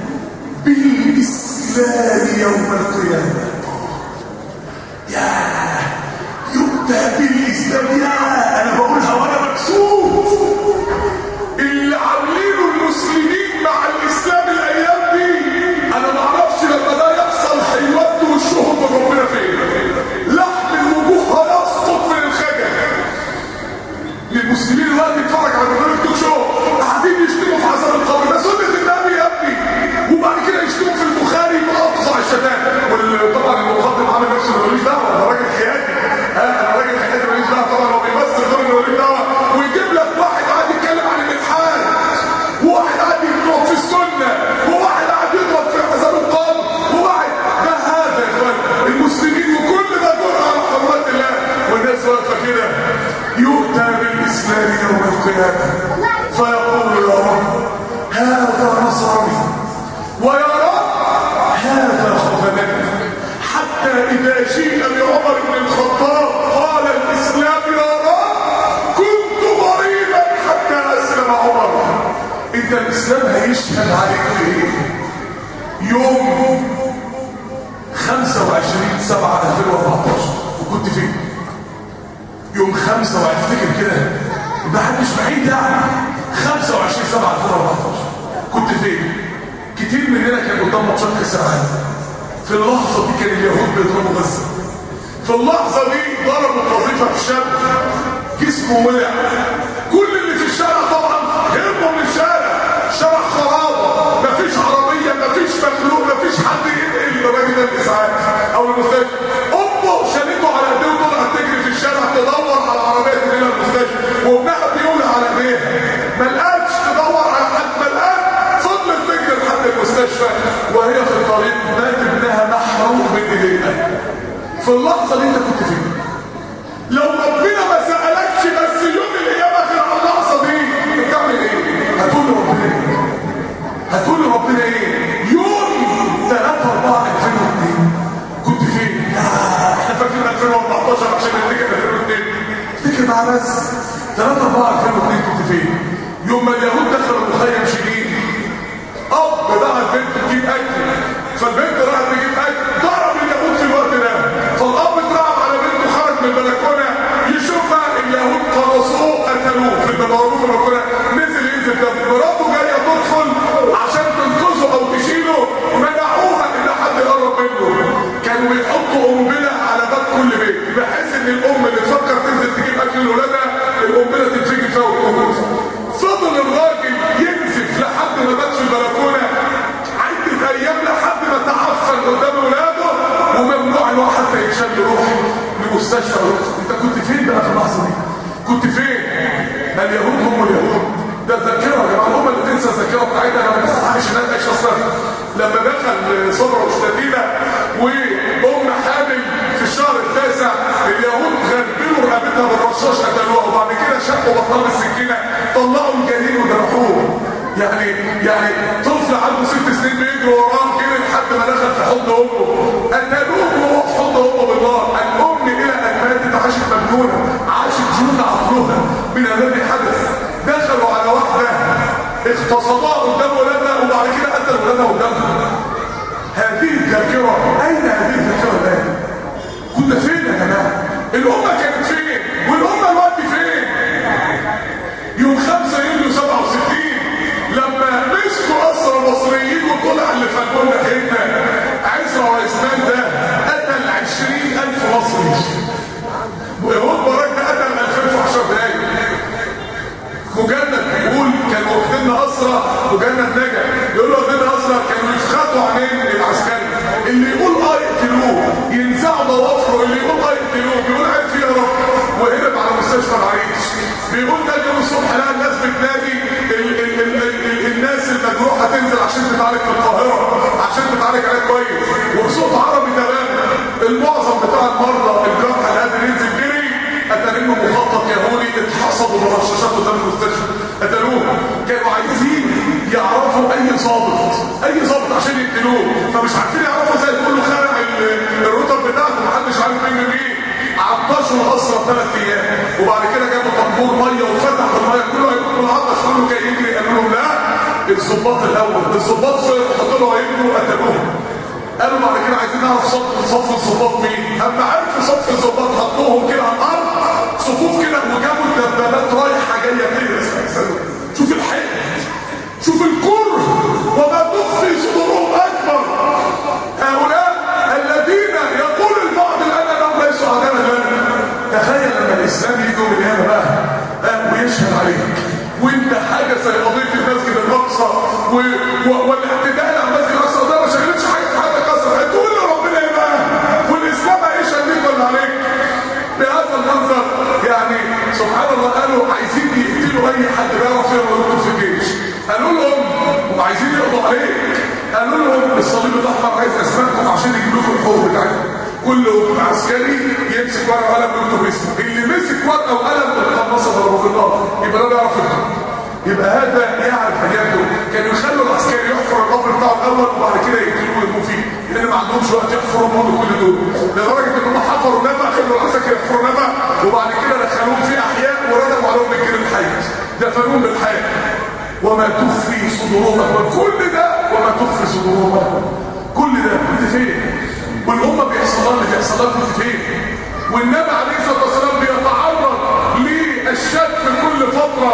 Speaker 1: بالاسلام يوم القيامه. يا يؤتى بالاسلام، يا انا بقولها وانا مكسوف. اللي عاملينه المسلمين مع الاسلام الايام دي انا ما اعرفش لما ده يحصل هيودوا وشهم بربنا فين. لحم الوجوه هيسقط من الخجل. المسلمين دلوقتي بيتفرج على برنامج توك شو قاعدين يشتموا في عذاب القبر، ده سنه النبي يا ابني، وبعد كده يشتموا في البخاري باقصى الشتائم. وطبعا المقدم عامل نفسه ملوش دعوه، ده راجل حيادي. انا راجل حيادي ماليش دعوه. طبعا هو بيمثل دور انه ماليش دعوه، ويجيب لك واحد قاعد يتكلم عن الالحاد، وواحد قاعد يضرب في السنه، وواحد قاعد يضرب في عذاب القبر، وواحد. ده هذا يا اخوان المسلمين، وكل ده دور على حرمات الله، والناس واقفه كده. يؤتى بالاسلام يوم القيامه فيقول: يا رب هذا نصرني، ويا رب هذا خذلني. حتى اذا جيء لعمر بن الخطاب قال الاسلام: يا رب كنت ضريبا حتى اسلم عمر. انت الاسلام هيشهد عليك ايه؟ يوم 25/7/2014 وكنت فين؟ يوم 5 وافتكر كده ما حدش بعيد يعني 25/7/2014 كنت فين؟ كتير مننا كان قدام ماتشات كاس العالم. في اللحظه دي كان اليهود بيضربوا غزه. في اللحظه دي ضربوا قذيفه في شاب جسمه ولع. كل اللي في الشارع طبعا هربوا من الشارع. شارع خرابه، مفيش عربيه، مفيش مخلوق، مفيش حد ينقل لراجل الاسعاف او المستشفى. امه شالته على ايديه وطلعت تجري في الشارع تدور على عربيه تنقلها المستشفى، وابنها بيولع على ايديها. ما لقتش تدور على حد، ما لقت، فضلت تجري لحد المستشفى، وهي في الطريق مات ابنها محروق من ايديها. في اللحظه دي انت كنت فين؟ لو ربنا ما سالكش بس يوم القيامه غير على اللحظه دي هتعمل ايه؟ هتقول لربنا ايه؟ هتقول لربنا ايه؟ يوم 3/4/2002 كنت فين؟ احنا فاكرين 2014 عشان نفتكر 2002. افتكر معاه بس 3/4/2002 كنت فين؟ يوم ما اليهود دخلوا مخيم شديد، اب بعت بنته تجيب اكل، فالبنت راحت تجيب اكل، ضرب اليهود في الوقت ده، فالاب اترعب على بنته، خرج من البلكونه يشوفها، اليهود خلصوه قتلوه في البلكونه، نزل ينزل دم. مراته جايه تدخل عشان تنقذه او تشيله، منعوها ان حد يقرب منه. كانوا بيحطوا قنبله على باب كل بيت، بحيث ان الام اللي تفكر تنزل تجيب اكل لاولادها القنبله تنفجر فيها وتموت. فضل الراجل ينزف لحد ما مات في البلكونه عدة ايام، لحد ما تعفن قدام اولاده، وممنوع ان هو حتى يتشال يروح لمستشفى. انت كنت فين بقى في اللحظه دي؟ كنت فين؟ اليهود هم اليهود. ده الذاكره يا جماعه، هم اللي تنسى الذاكره بتاعتها. انا ما بستحقش انها تعيش اصلا. لما دخل صبرا وشتاتينا وام حامل في الشهر التاسع، اليهود غربلوا رقبتها بالرشاش قتلوها، وبعد كده شقوا بطنها بالسكينه، طلعوا الجنين وذبحوه. يعني طفل عنده 6 سنين بيجري وراه كده لحد ما دخل في حضن امه، قتلوه وهو في حضن امه بالنار. الام الى ان ماتت عاشت مجنونه، عاشت جنون عقلها من الذي حدث. دخلوا على واحده اغتصبوها قدام ولادها، وبعد كده قتلوا ولادها قدامها. هذه الذاكره، اين هذه الذاكره الان؟ كنا فين يا جماعه؟ الامه كانت فين؟ والامه دلوقتي فين؟ يوم 5 يوليو 67 لما مسكوا اسرى مصريين وطلع اللي فاكرنا هنا عزرا واسنان ده قتل 20,000 مصري. ويهود براك ده قتل 2000 في 10 دقايق. مجند بيقول كانوا واخديننا اسرى، مجند نجا يقول له واخديننا اسرى، كانوا يفخطوا عينين العسكري، اللي يقول يقتلوه، ينزعوا ضوافره، اللي يقول يقتلوه، بيقول عيب فيه يا رب. وهرب على مستشفى العريش. بيقول ده يوم الصبح لقى الناس بتنادي الناس المجروحه تنزل عشان تتعالج في القاهره، عشان تتعالج عليها كويس، وبصوت عربي تمام. المعظم بتاع المرضى الجرحى اللي قادر ينزل جري، قتلوا مخطط يهودي اتحصدوا برشاشات قدام المستشفى، قتلوه. كانوا عايزين يعرفوا اي ضابط عشان يقتلوه، فمش عارفين يعرفوا زي كله خلع الروتر بتاعته، محدش عارف مين. عطشوا الاسرى 3 ايام، وبعد كده جابوا طنبور ميه وفتحوا الميه كله هيموت من العطش، كله جاي يجري. قالوا لهم لا، الظباط الاول، الظباط حطوا له هيجروا وقتلوهم. قالوا بعد كده عايزين نعرف صف الظباط مين. اما عرفوا صف الظباط حطوهم كده على الارض صفوف كده، وجابوا الدبابات رايحه جايه كده. شوف الحقد، شوف الكره وما تخفي صدورهم اكبر. هؤلاء الذين يقول البعض الان انهم ليسوا عدالا لنا. تخيل لما الاسلام يجي يوم القيامه بقى ويشهد عليك وانت حاجه زي قضيه المسجد الاقصى والاعتداء على المسجد الاقصى ده ما شغلتش حاجه في حياتك اصلا. تقول لربنا ايه بقى؟ والاسلام هيشهد ليك ولا عليك؟ بهذا المنظر يعني سبحان الله. قالوا عايزين يقتلوا اي حد بيعرف يقرا ويكتب في الجيش. قالوا لهم هم عايزين يقضوا عليك. قالوا لهم الصليب الاحمر عايز اسمائكم عشان يجيبوا لكم الحقوق بتاعتكم. كل عسكري يمسك ورقه وقلم ويكتب اسمه. اللي مسك ورقه وقلم القناصه ضربه بالنار يبقى ده بيعرف يكتب. يبقى هذا يعرف ان يكتب. كانوا يخلوا العسكري يحفر القبر بتاعه الاول وبعد كده يقتلوه ويرموه فيه، لان ما عندهمش وقت يحفروا موت كل دول. لدرجه ان هم حفروا نفق، خلوا العساكر يحفروا نفق وبعد كده دخلوهم في احياء وردموا عليهم بالجيل الحي، دفنوهم بالحي. وما تخفي صدورهم، وكل ده وما تخفي صدورهم، كل ده كنت فين؟ والامه بيحصل لها اللي بيحصل لها كنت فين؟ والنبي عليه الصلاه والسلام بيتعرض للشتم كل فتره،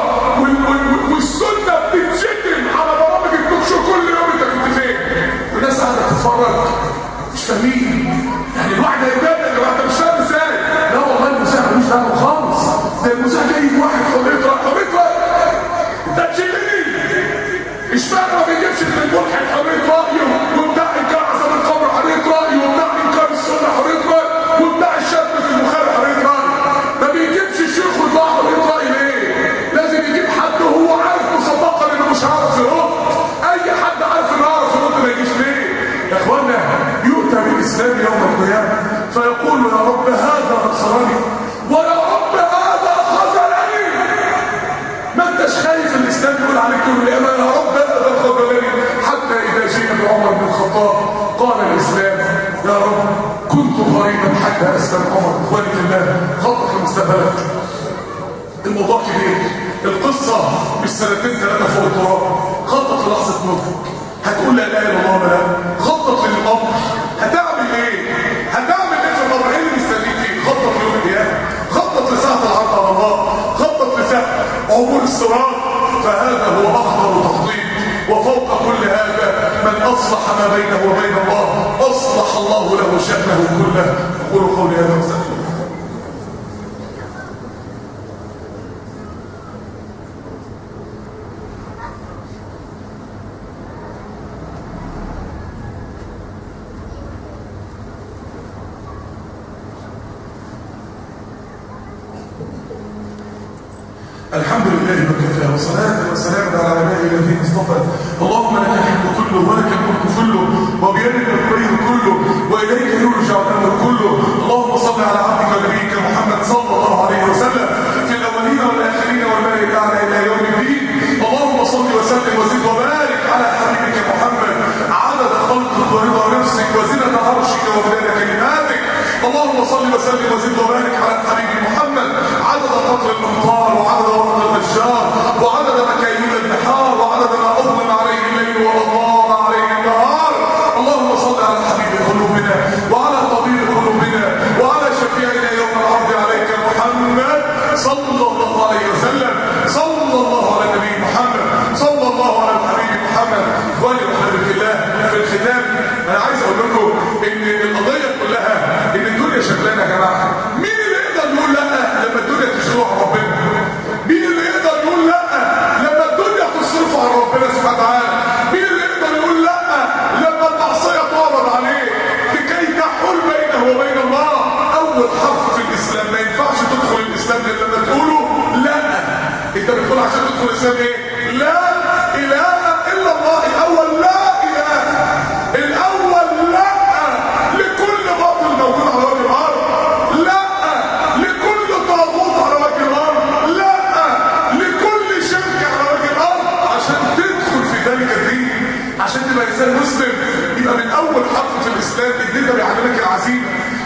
Speaker 1: والسنه بتتشتم على برامج التوك شو كل يوم. انت كنت فين؟ والناس قاعده تتفرج مش فاهمين. يعني الواحد هيبان يا جماعه انت مش فاهم ازاي؟ لا والله المذيع ملوش دعوه خالص. ده المذيع جاي واحد حريه راي، حريه راي ده تشيلني. اشمعنى ما بيجيبش من الملحد حريه رايه وبتاع انكار عذاب القبر حريه رايه وبتاع انكار السنه حريه رايه وبتاع الشتم في البخاري حريه رايه؟ ما بيجيبش الشيخ وبتاع حريه راي ليه؟ لازم يجيب حد هو عارف مسبقا انه مش عارف يرد. اي حد عارف انه عارف يرد ما يجيش ليه؟ يا اخوانا يؤتى بالاسلام يوم القيامه فيقول يا رب هذا نصرني ويا رب هذا خذلني. ما انتش خايف الاسلام يقول عليك يوم القيامه يا رب هذا خذلني؟ حتى اذا جئنا بعمر بن الخطاب قال الاسلام يا رب كنت غريبا حتى اسلم عمر. اخواني في الله خطط لمستقبلك. الموضوع كبير، القصه مش 2 3 فوق التراب. خطط للحظه موتك. هتقول لا اله الا الله ولا لا؟ خطط للامر. هتعمل ايه؟ هتعمل ايه في الامر؟ ايه اللي مستنيك فيه؟ خطط ليوم القيامه، خطط لساعه العرض على الله، خطط لساعه عبور الصراط. فهذا هو اخطر تخطيط. وفوق كل هذا من اصلح ما بينه وبين الله اصلح الله له شأنه كله. اقول قولي هذا واستغفر. الحمد لله وكفى وصلاة وسلام على عباده الذين اصطفى. اللهم لك الحمد كله ولك الملك كله وبيدك الخير كله واليك يرجع الامر كله. اللهم صل على عبدك ونبيك محمد صلى الله عليه وسلم في الاولين والاخرين والملائكه الاعلى الى يوم الدين. اللهم صل وسلم وزد وبارك على حبيبك محمد عدد خلقك ورضا نفسك وزنة عرشك ومداد كلماتك. اللهم صل وسلم وزد وبارك على الحبيب محمد عدد قطر الامطار وعدد ورق الاشجار وعدد مكاييل البحار وعدد ما اظلم عليه الليل واضاء عليه النهار. اللهم صل على حبيب قلوبنا وعلى طبيب قلوبنا وعلى شفيعنا يوم العرض عليك محمد صلى الله عليه وسلم. صلى الله على النبي محمد صلى الله على الحبيب محمد. اخواني واحبابي في الله، في الختام انا عايز اقول لكم ان القضيه كلها ان الدنيا شغلانه يا جماعه. مين اللي يقدر يقول لا لما الدنيا تشغله عن ربنا؟ مين اللي يقدر يقول لا لما الدنيا تصرفه عن ربنا سبحانه وتعالى؟ مين اللي يقدر يقول لا لما المعصيه تعرض عليه لكي تحول بينه وبين الله؟ اول حرف في الاسلام ما ينفعش تدخل الاسلام غير لما تقوله لا. انت بتقول عشان تدخل الاسلام ايه؟ لا اله الا الله. الاول لا اله، الاول لا لكل باطل موجود على وجه الارض، لا لكل طاغوت على وجه الارض، لا لكل شرك على وجه الارض. عشان تدخل في ذلك الدين، عشان تبقى انسان مسلم، يبقى من اول حرف في الاسلام الدين ده بيعلمك العزيمه،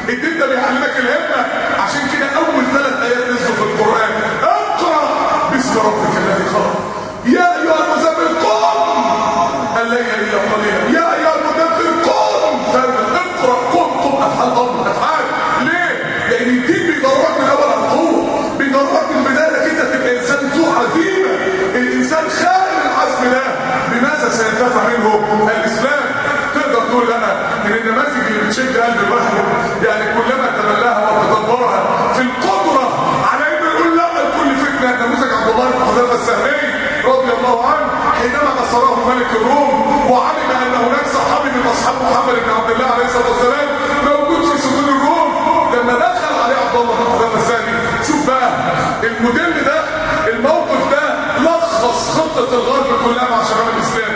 Speaker 1: الدين ده بيعلمك الهمه. عشان كده اول 3 ايات نزلوا في القران اقرا باسم ربك الذي خلق، يا ايها المزمل قم الليل الا قليلا، يا ايها المدثر قم اقرا. قم افعال امر افعال. ليه؟ لان الدين بيدربك من اول على القوه، بيدربك من البدايه انك انت تبقى انسان ذو عزيمه. الانسان خائن العزم ده بماذا سينتفع منه الاسلام؟ تقدر تقول انا من النماذج اللي بتشد قلب الواحد، يعني كلما تبلاها وتدبرها في القدره على انه يقول لا لكل فتنه. نموذج عبد الله بن حذيفه السهمي رضي الله عنه حينما نصره ملك الروم وعلم ان هناك صحابي من اصحاب محمد بن عبد الله عليه الصلاه والسلام موجود في سجون الروم، لما دخل عليه عبد الله بن حذيفه السهمي، شوف بقى الموديل ده، الموقف ده لخص خطه الغرب كلها مع شباب الاسلام.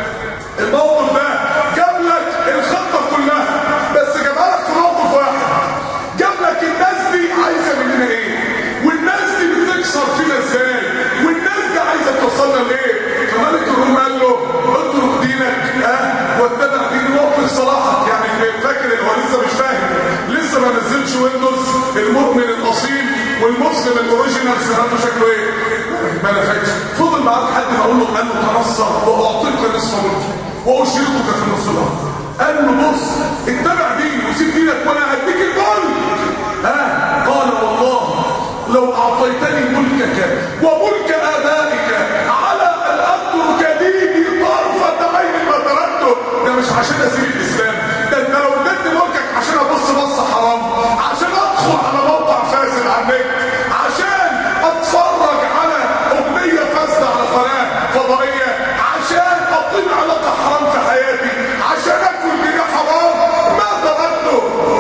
Speaker 1: الموقف ده جاب لك الخطه كلها، بس جابها لك في موقف واحد. جاب لك الناس دي عايزه مننا ايه، والناس دي بتكسر فينا ازاي، والناس دي عايزه توصلنا لايه. فملك الروم قال له اترك دينك واتبع دين موقف صلاحك. يعني فاكر هو لسه مش فاهم، لسه ما نزلش ويندوز المؤمن الاصيل والمسلم الاوريجينال سيرته شكله ايه؟ ما نفعش. فضل معاه لحد ما اقول له قال له تنصر واعطيك نصف ملكي واشركك في نصف الارض. قال له بص اتبع ديني وسيب دينك وانا هديك الملك. قال والله لو اعطيتني ملكك وملك ابائك على ان اترك ديني طرفه عين ما تركته. ده مش عشان اسيب الاسلام، ده انت لو اديتني ملكك عشان ابص بصه حرام، عشان ادخل على موقع فاسد على النت، عشان اتفرج على اغنيه فاسده على قناه فضائيه، عشان اقيم علاقه حرام في حياتي، عشان اكل جنيه حرام، ما تركته.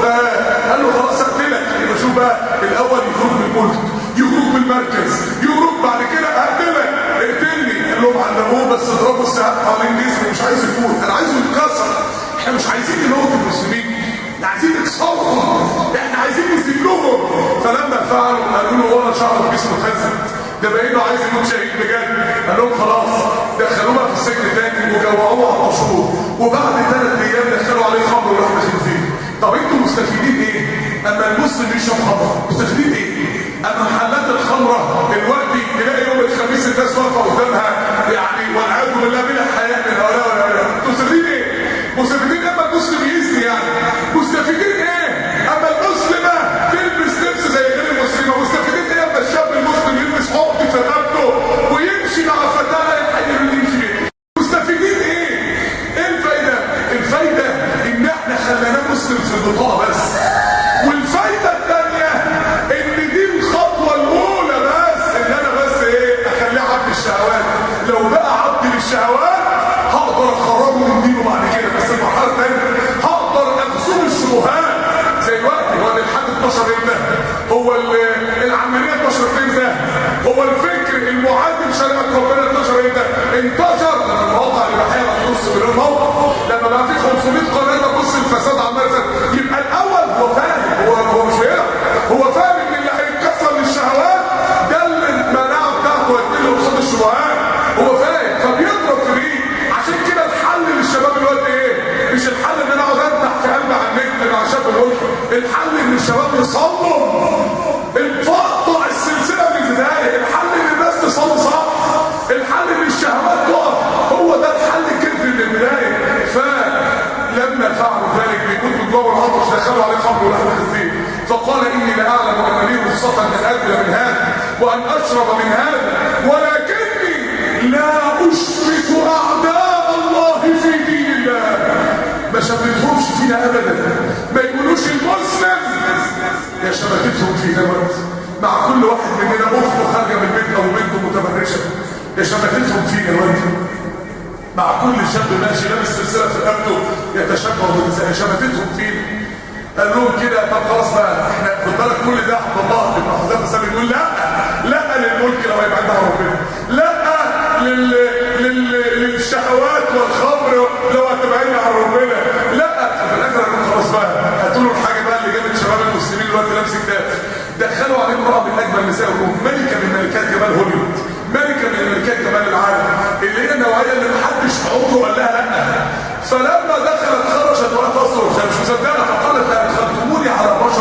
Speaker 1: قال له خلاص اقتلك. يبقى شوف بقى الاول يخرج من الملك، يخرج من المركز، يخرج بعد كده اقتلك. اقتلني. قال لهم علموه بس اضربوا السهام حوالين جسمه، مش عايز يموت، انا عايزه يتكسر. احنا مش عايزين نموت المسلمين، احنا عايزين نكسرهم، احنا عايزين نذلهم. فلما فعلوا قالوا له وانا شعر جسمه اتهزت، ده باينه عايز يموت شهيد بجد. قال لهم خلاص دخلوها في السجن تاني وجوعوه على الطشور، وبعد 3 ايام دخلوا عليه خمر ولحم خنزير. طب انتوا مستفيدين ايه؟ اما المسلم يشرب خمر مستفيدين ايه؟ اما محلات الخمره دلوقتي تلاقي يوم الخميس الناس واقفه قدامها يعني والعياذ بالله بلا حياه من هؤلاء وهؤلاء. انتوا مستفيدين ايه؟ مستفيدين اما المسلم يزني يعني، مستفيدين ايه؟ اما المسلمه تلبس لبس زي غير المسلمه، مستفيدين ايه اما الشاب المسلم يلبس حقد في رقبته ويمشي مع فتاه يحيي اللي يمشي بيه؟ مستفيدين ايه؟ ايه الفايده؟ الفايده ان احنا خليناه مسلم في البطاقه بس، والفايده الثانيه ان دي الخطوه الاولى بس، ان انا بس ايه اخليه عبد الشهوات. لو بقى عبد للشهوات هقدر اخرجه من دينه بعد كده، بس المرحله الثانيه هقدر اغسل الشبهات. زي الوقت هو الالحاد 12 امتى؟ هو العمليه 12 امتى؟ هو الفكر المعادي لشريعه ربنا 12 امتى؟ انتشر لما المواقع الاباحيه بقى نص مليون موقع، لما بقى في 500 قناه تبص الفساد عمال يزيد. يبقى الاول هو فاهم، هو مش فاهم، هو فاهم ان اللي هيتكسر للشهوات ده اللي المناعه بتاعته هتقل قصاد الشبهات، هو فاهم فبيضرب في دي. عشان كده الحل للشباب دلوقتي ايه؟ مش الحل ان انا اقعد افتح في قلب على النت مع شاب الملحد، الحل ان الشباب يصلوا، تقطع السلسله من البدايه، الحل ان الناس تصلي صح، الحل ان الشهوات تقف، هو ده الحل كده من البدايه. فلما فعلوا ذلك بيكون من جوه العطش دخلوا عليه خمر ولحم خنزير، فقال اني لاعلم ان لي رخصه ان اكل من هذا وان اشرب من هذا، ولكني لا اشرك اعداء الله في دين الله. ما شبتهمش فينا ابدا، ما يقولوش المسلم يا شبكتهم فينا برد. مع كل واحد مننا اخته خارجه من البيت او بنته متبرشه يا شبكتهم فينا برد. مع كل شاب ماشي لابس سلسله في رقبته يتشبه بالنساء يا شبكتهم فينا. قال لهم كده طب خلاص بقى احنا خد بالك كل ده عبد الله بن حذيفه السلمي يقول لا للملك لو هيبعد عن ربنا، لا للشهوات والخمر لو هتبعدنا عن ربنا، لا. ففي الاخر قال لهم خلاص بقى هاتوا له الحاجه بقى اللي جابت شباب المسلمين دلوقتي لابس كتاب. دخلوا عليه امراه من اجمل نساء الروم، ملكه من ملكات جمال هوليوود، ملكه من ملكات جمال العالم، اللي هي النوعيه اللي محدش عمره قال لها لا. فلما دخلت خرجت ولا تصرخ، مش مصدقه، فقالت لا ادخلتموني على بشر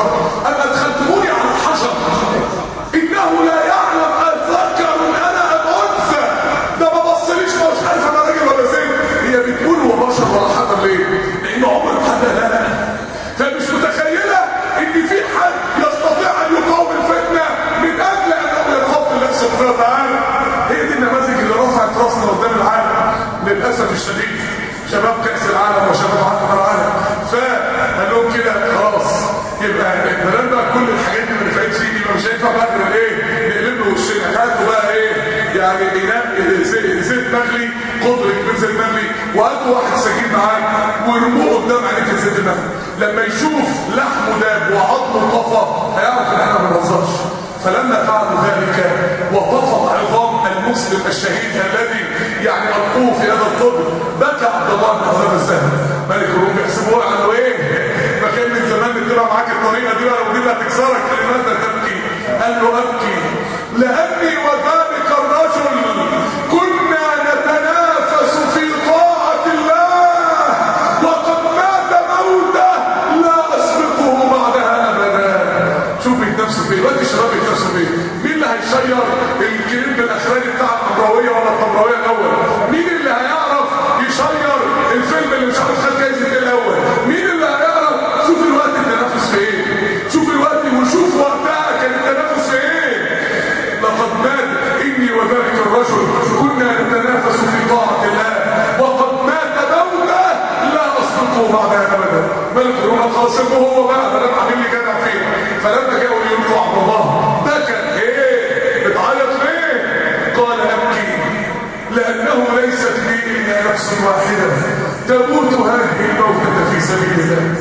Speaker 1: يبقى لما كل الحاجات دي ما نفعتش يبقى مش هينفع بقى ايه نقلب له وشنا. هاتوا بقى ايه يعني اناء زيت مغلي قدر كبير زيت مغلي وهاتوا واحد سكين معاك ويرموه قدام عينيك الزيت المغلي. لما يشوف لحمه داب وعظمه طفى هيعرف ان احنا ما بنهزرش. فلما فعلوا ذلك وطفت عظام المسلم الشهيد الذي يعني القوه في هذا القبر بكى عبد الله بن عبد السهل ملك الروم. بيحسبوه عنه ايه؟ ما كان من زمان بتبقى معاك الطريقه دي ولو دي اللي هتكسرك لماذا تبكي؟ قال له ابكي لاني وذلك الرجل كنا نتنافس في طاعه الله وقد مات موته لا اسبقه بعدها ابدا. شوف بيتنافسوا فين دلوقتي الشباب بيتنافسوا فين؟ مين اللي هيشير الكليب الاخراني بتاع الحمراويه ولا الحمراويه الاول؟ مين اللي هيعرف يشير الفيلم اللي مش عارف خد جايزه ايه الاول؟ مين اللي هيعرف؟ شوف الوقت التنافس في ايه؟ شوف الوقت وشوف وقتها كان التنافس في ايه؟ لقد مات اني وذلك الرجل كنا نتنافس في طاعه الله وقد مات موته لا اسبقه بعدها ابدا. ملك الروم خلاص هو بقى ده عامل لي جدع فين. فلما جاءوا يلقوا عبد الله بكى ايه؟ بتعيط ليه؟ قال ابكي لانه ليست لي الا نفس واحده تموت هذه الموتة في سبيل الله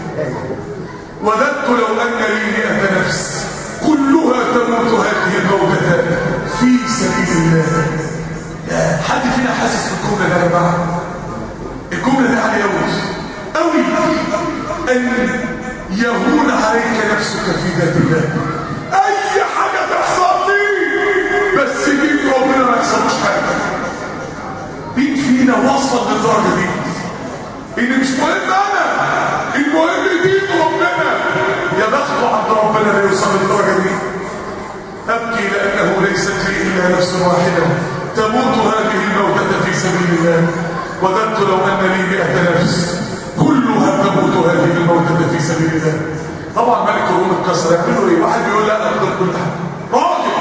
Speaker 1: وددت لو ان لي 100 نفس كلها تموت هذه الموتة في سبيل الله. حد فينا حاسس بالجمله ده يا جماعه؟ الجمله دي عاليه قوي ان يهون عليك نفسك في ذات الله. اي حاجه تحصل لي بس دين ربنا ما يحصلش حاجه. مين فينا وصل للدرجه دي ان مش مهم انا المهم دين ربنا؟ يا بخته عند ربنا لا يوصل للدرجه دي. ابكي لانه ليست لي الا نفس واحده تموت هذه الموتة في سبيل الله وددت لو ان لي 100 نفس كلها تموت هذه الموتة في سبيل الله. طبعا ملك الروم اتكسر. يعملوا ايه؟ واحد بيقول لا اقدر كل حاجه راجل.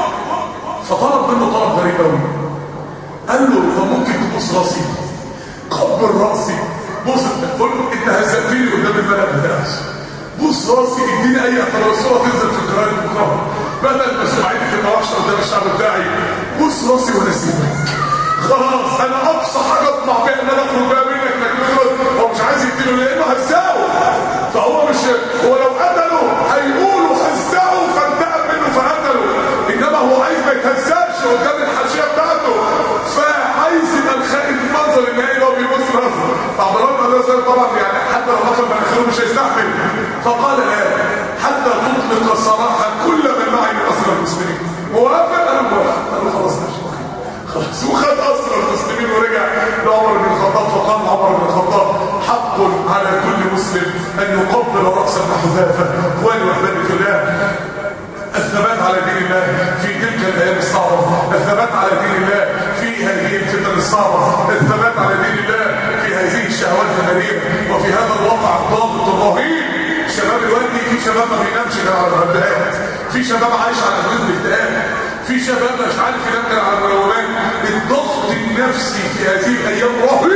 Speaker 1: فطلب منه طلب غريب قوي. قال له طب ممكن تبص راسي؟ قبل راسي بص قول له انت هزقتني قدام الملأ بتاعش بص راسي اديني اي اعتراض الصوره تنزل في الجرايد بكره بدل ما سمعتي تبقى وحشه قدام الشعب بتاعي. بص راسي وانا سيبك خلاص. انا اقصى حاجه اطمع بيها ان انا اخرج بيها منك انك هو مش عايز يقتله لانه هزقه. فهو مش هو لو قتله هيقولوا هزقه فانتقم منه فقتله انما هو عايز ما يتهزقش قدام الحاشيه بتاعته. فعايز يبقى الخائن المنظر النهائي هو بيبص راسه. فعبد الله بن عبد طبعا يعني حتى لو دخل مناخيره مش هيستحمل. فقال لا حتى تطلق صراحه كل من معي من اسرى المسلمين. موافق؟ انا موافق. قال له خلاص ماشي خلاص. وخد اسرى المسلمين ورجع لعمر بن الخطاب. فقال عمر بن الخطاب حق على كل مسلم ان يقبل راس ابن حذافه. اخواني واحبابي في الله الثبات على دين الله في تلك الايام الصعبه، الثبات على دين الله في هذه الفتن الصعبه، الثبات على دين الله في هذه الشهوات المريره وفي هذا الواقع الضاغط الرهيب. شباب الوادي في شباب ما بينامش غير على المهدئات، في شباب عايش على حدود الاكتئاب، في شباب مش عارف ينام غير على المنومات. الضغط النفسي في هذه الايام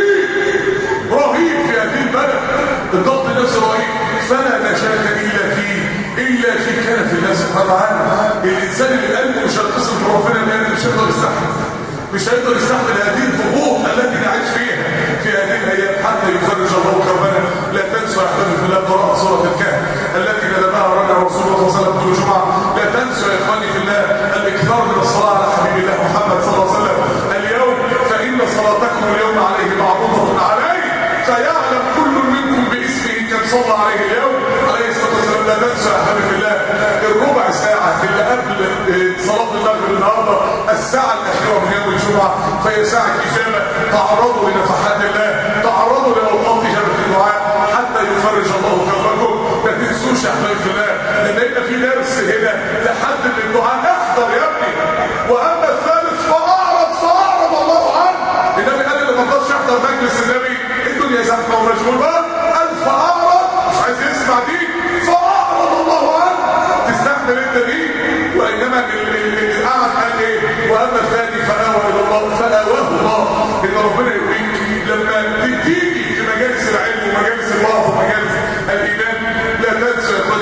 Speaker 1: رهيب في هذه البلد. الضغط النفسي رهيب. فلا نجاة الا في كنف الله سبحانه وتعالى. الانسان اللي قلبه مش هيتصل بربنا لانه مش هيقدر يستحمل هذه الضغوط التي نعيش فيها في هذه الايام حتى يفرج الله كربنا. لا تنسوا يا احبابي في الله قراءة سورة الكهف التي ندبها ربنا رسول الله صلى الله عليه وسلم كل جمعة. لا تنسوا يا اخواني في الله الاكثار من الصلاة على حبيب الله محمد صلى الله عليه وسلم. اليوم فإن صلاتكم اليوم عليه معروضة عليه فيعلم كل منكم باسمه كم صلى عليه اليوم عليه الصلاة والسلام. لا تنسوا يا احبابي في الله الربع ساعة اللي قبل صلاة المغرب النهارده الساعة الأخيرة من يوم الجمعة فهي ساعة إجابة. تعرضوا لنفحات الله، تعرضوا لأوقات إجابة الدعاء حتى يفرج الله كربكم. ما تنسوش يا احبابي في الله لما يبقى في درس هنا لحد من الدعاء احضر يا ابني. واما الثالث فاعرض الله عنه. النبي قال اللي ما قدرش يحضر مجلس النبي الدنيا زحمه ومشغول بقى قال فاعرض مش عايز يسمع دي فاعرض الله عنه. تستحمل انت دي؟ وانما اللي قعد قال ايه؟ واما الثاني فاوى الى الله فاواه الله. ان ربنا يقويك لما تيجي في مجالس العلم ومجالس الوعظ ومجالس الايمان. لا تنسوا يا اخواني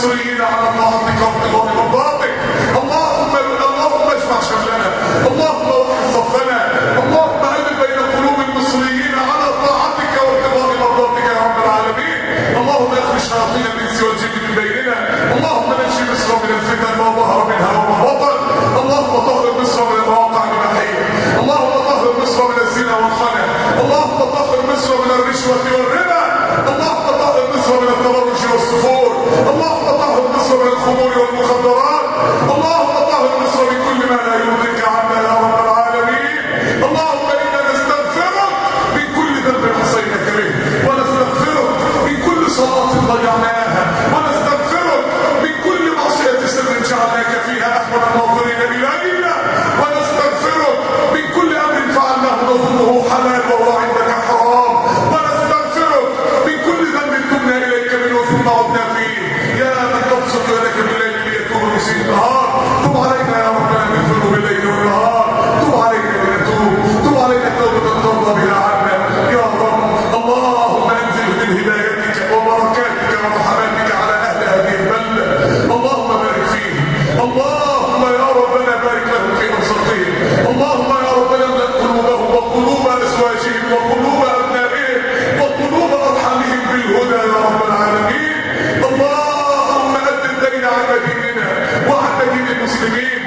Speaker 1: المصريين على طاعتك وابتغاء مرضاتك. اللهم اجمع شملنا، اللهم وحد صفنا، اللهم الف بين قلوب المصريين على طاعتك وابتغاء مرضاتك يا رب العالمين. اللهم اخرج شياطين الانس والجن من بيننا، اللهم نجي مصر من الفتن ما ظهر منها وما بطن، اللهم طهر مصر من المواقع المباحيه، اللهم طهر مصر من الزنا والخنا، اللهم طهر مصر من الرشوه والربا، اللهم طهر مصر من التبرج والسفور، اللهم طهر مصر من الخمور والمخدرات، اللهم طهر مصر من كل ما لا يرضيك عنا يا رب العالمين. اللهم انا نستغفرك من كل ذنب عصيناك به، ونستغفرك من كل صلاه ضيعناها، ونستغفرك من كل معصيه سر جعلناك فيها احوال الناظرين الينا، ونستغفرك من كل امر فعلناه نظنه حلال وهو عندك حرام، ونستغفرك من كل ذنب تبنا اليك منه ثم عدنا فيه. يا من تبسط يدك بالليل ليتوب مسيء النهار، تب علينا يا ربنا من ذنوب الليل والنهار، تب علينا لنتوب، تب علينا توبه ترضى بها عنا يا رب. اللهم انزل من هدايتك وبركاتك ورحماتك على اهل هذه البلده، اللهم بارك فيهم، اللهم يا ربنا بارك لهم في انصتهم، اللهم يا ربنا املا قلوبهم وقلوب ازواجهم وقلوب ابنائهم وقلوب ارحامهم بالهدى يا رب العالمين. اللهم أد الدين عن مديننا وعن مدين المسلمين،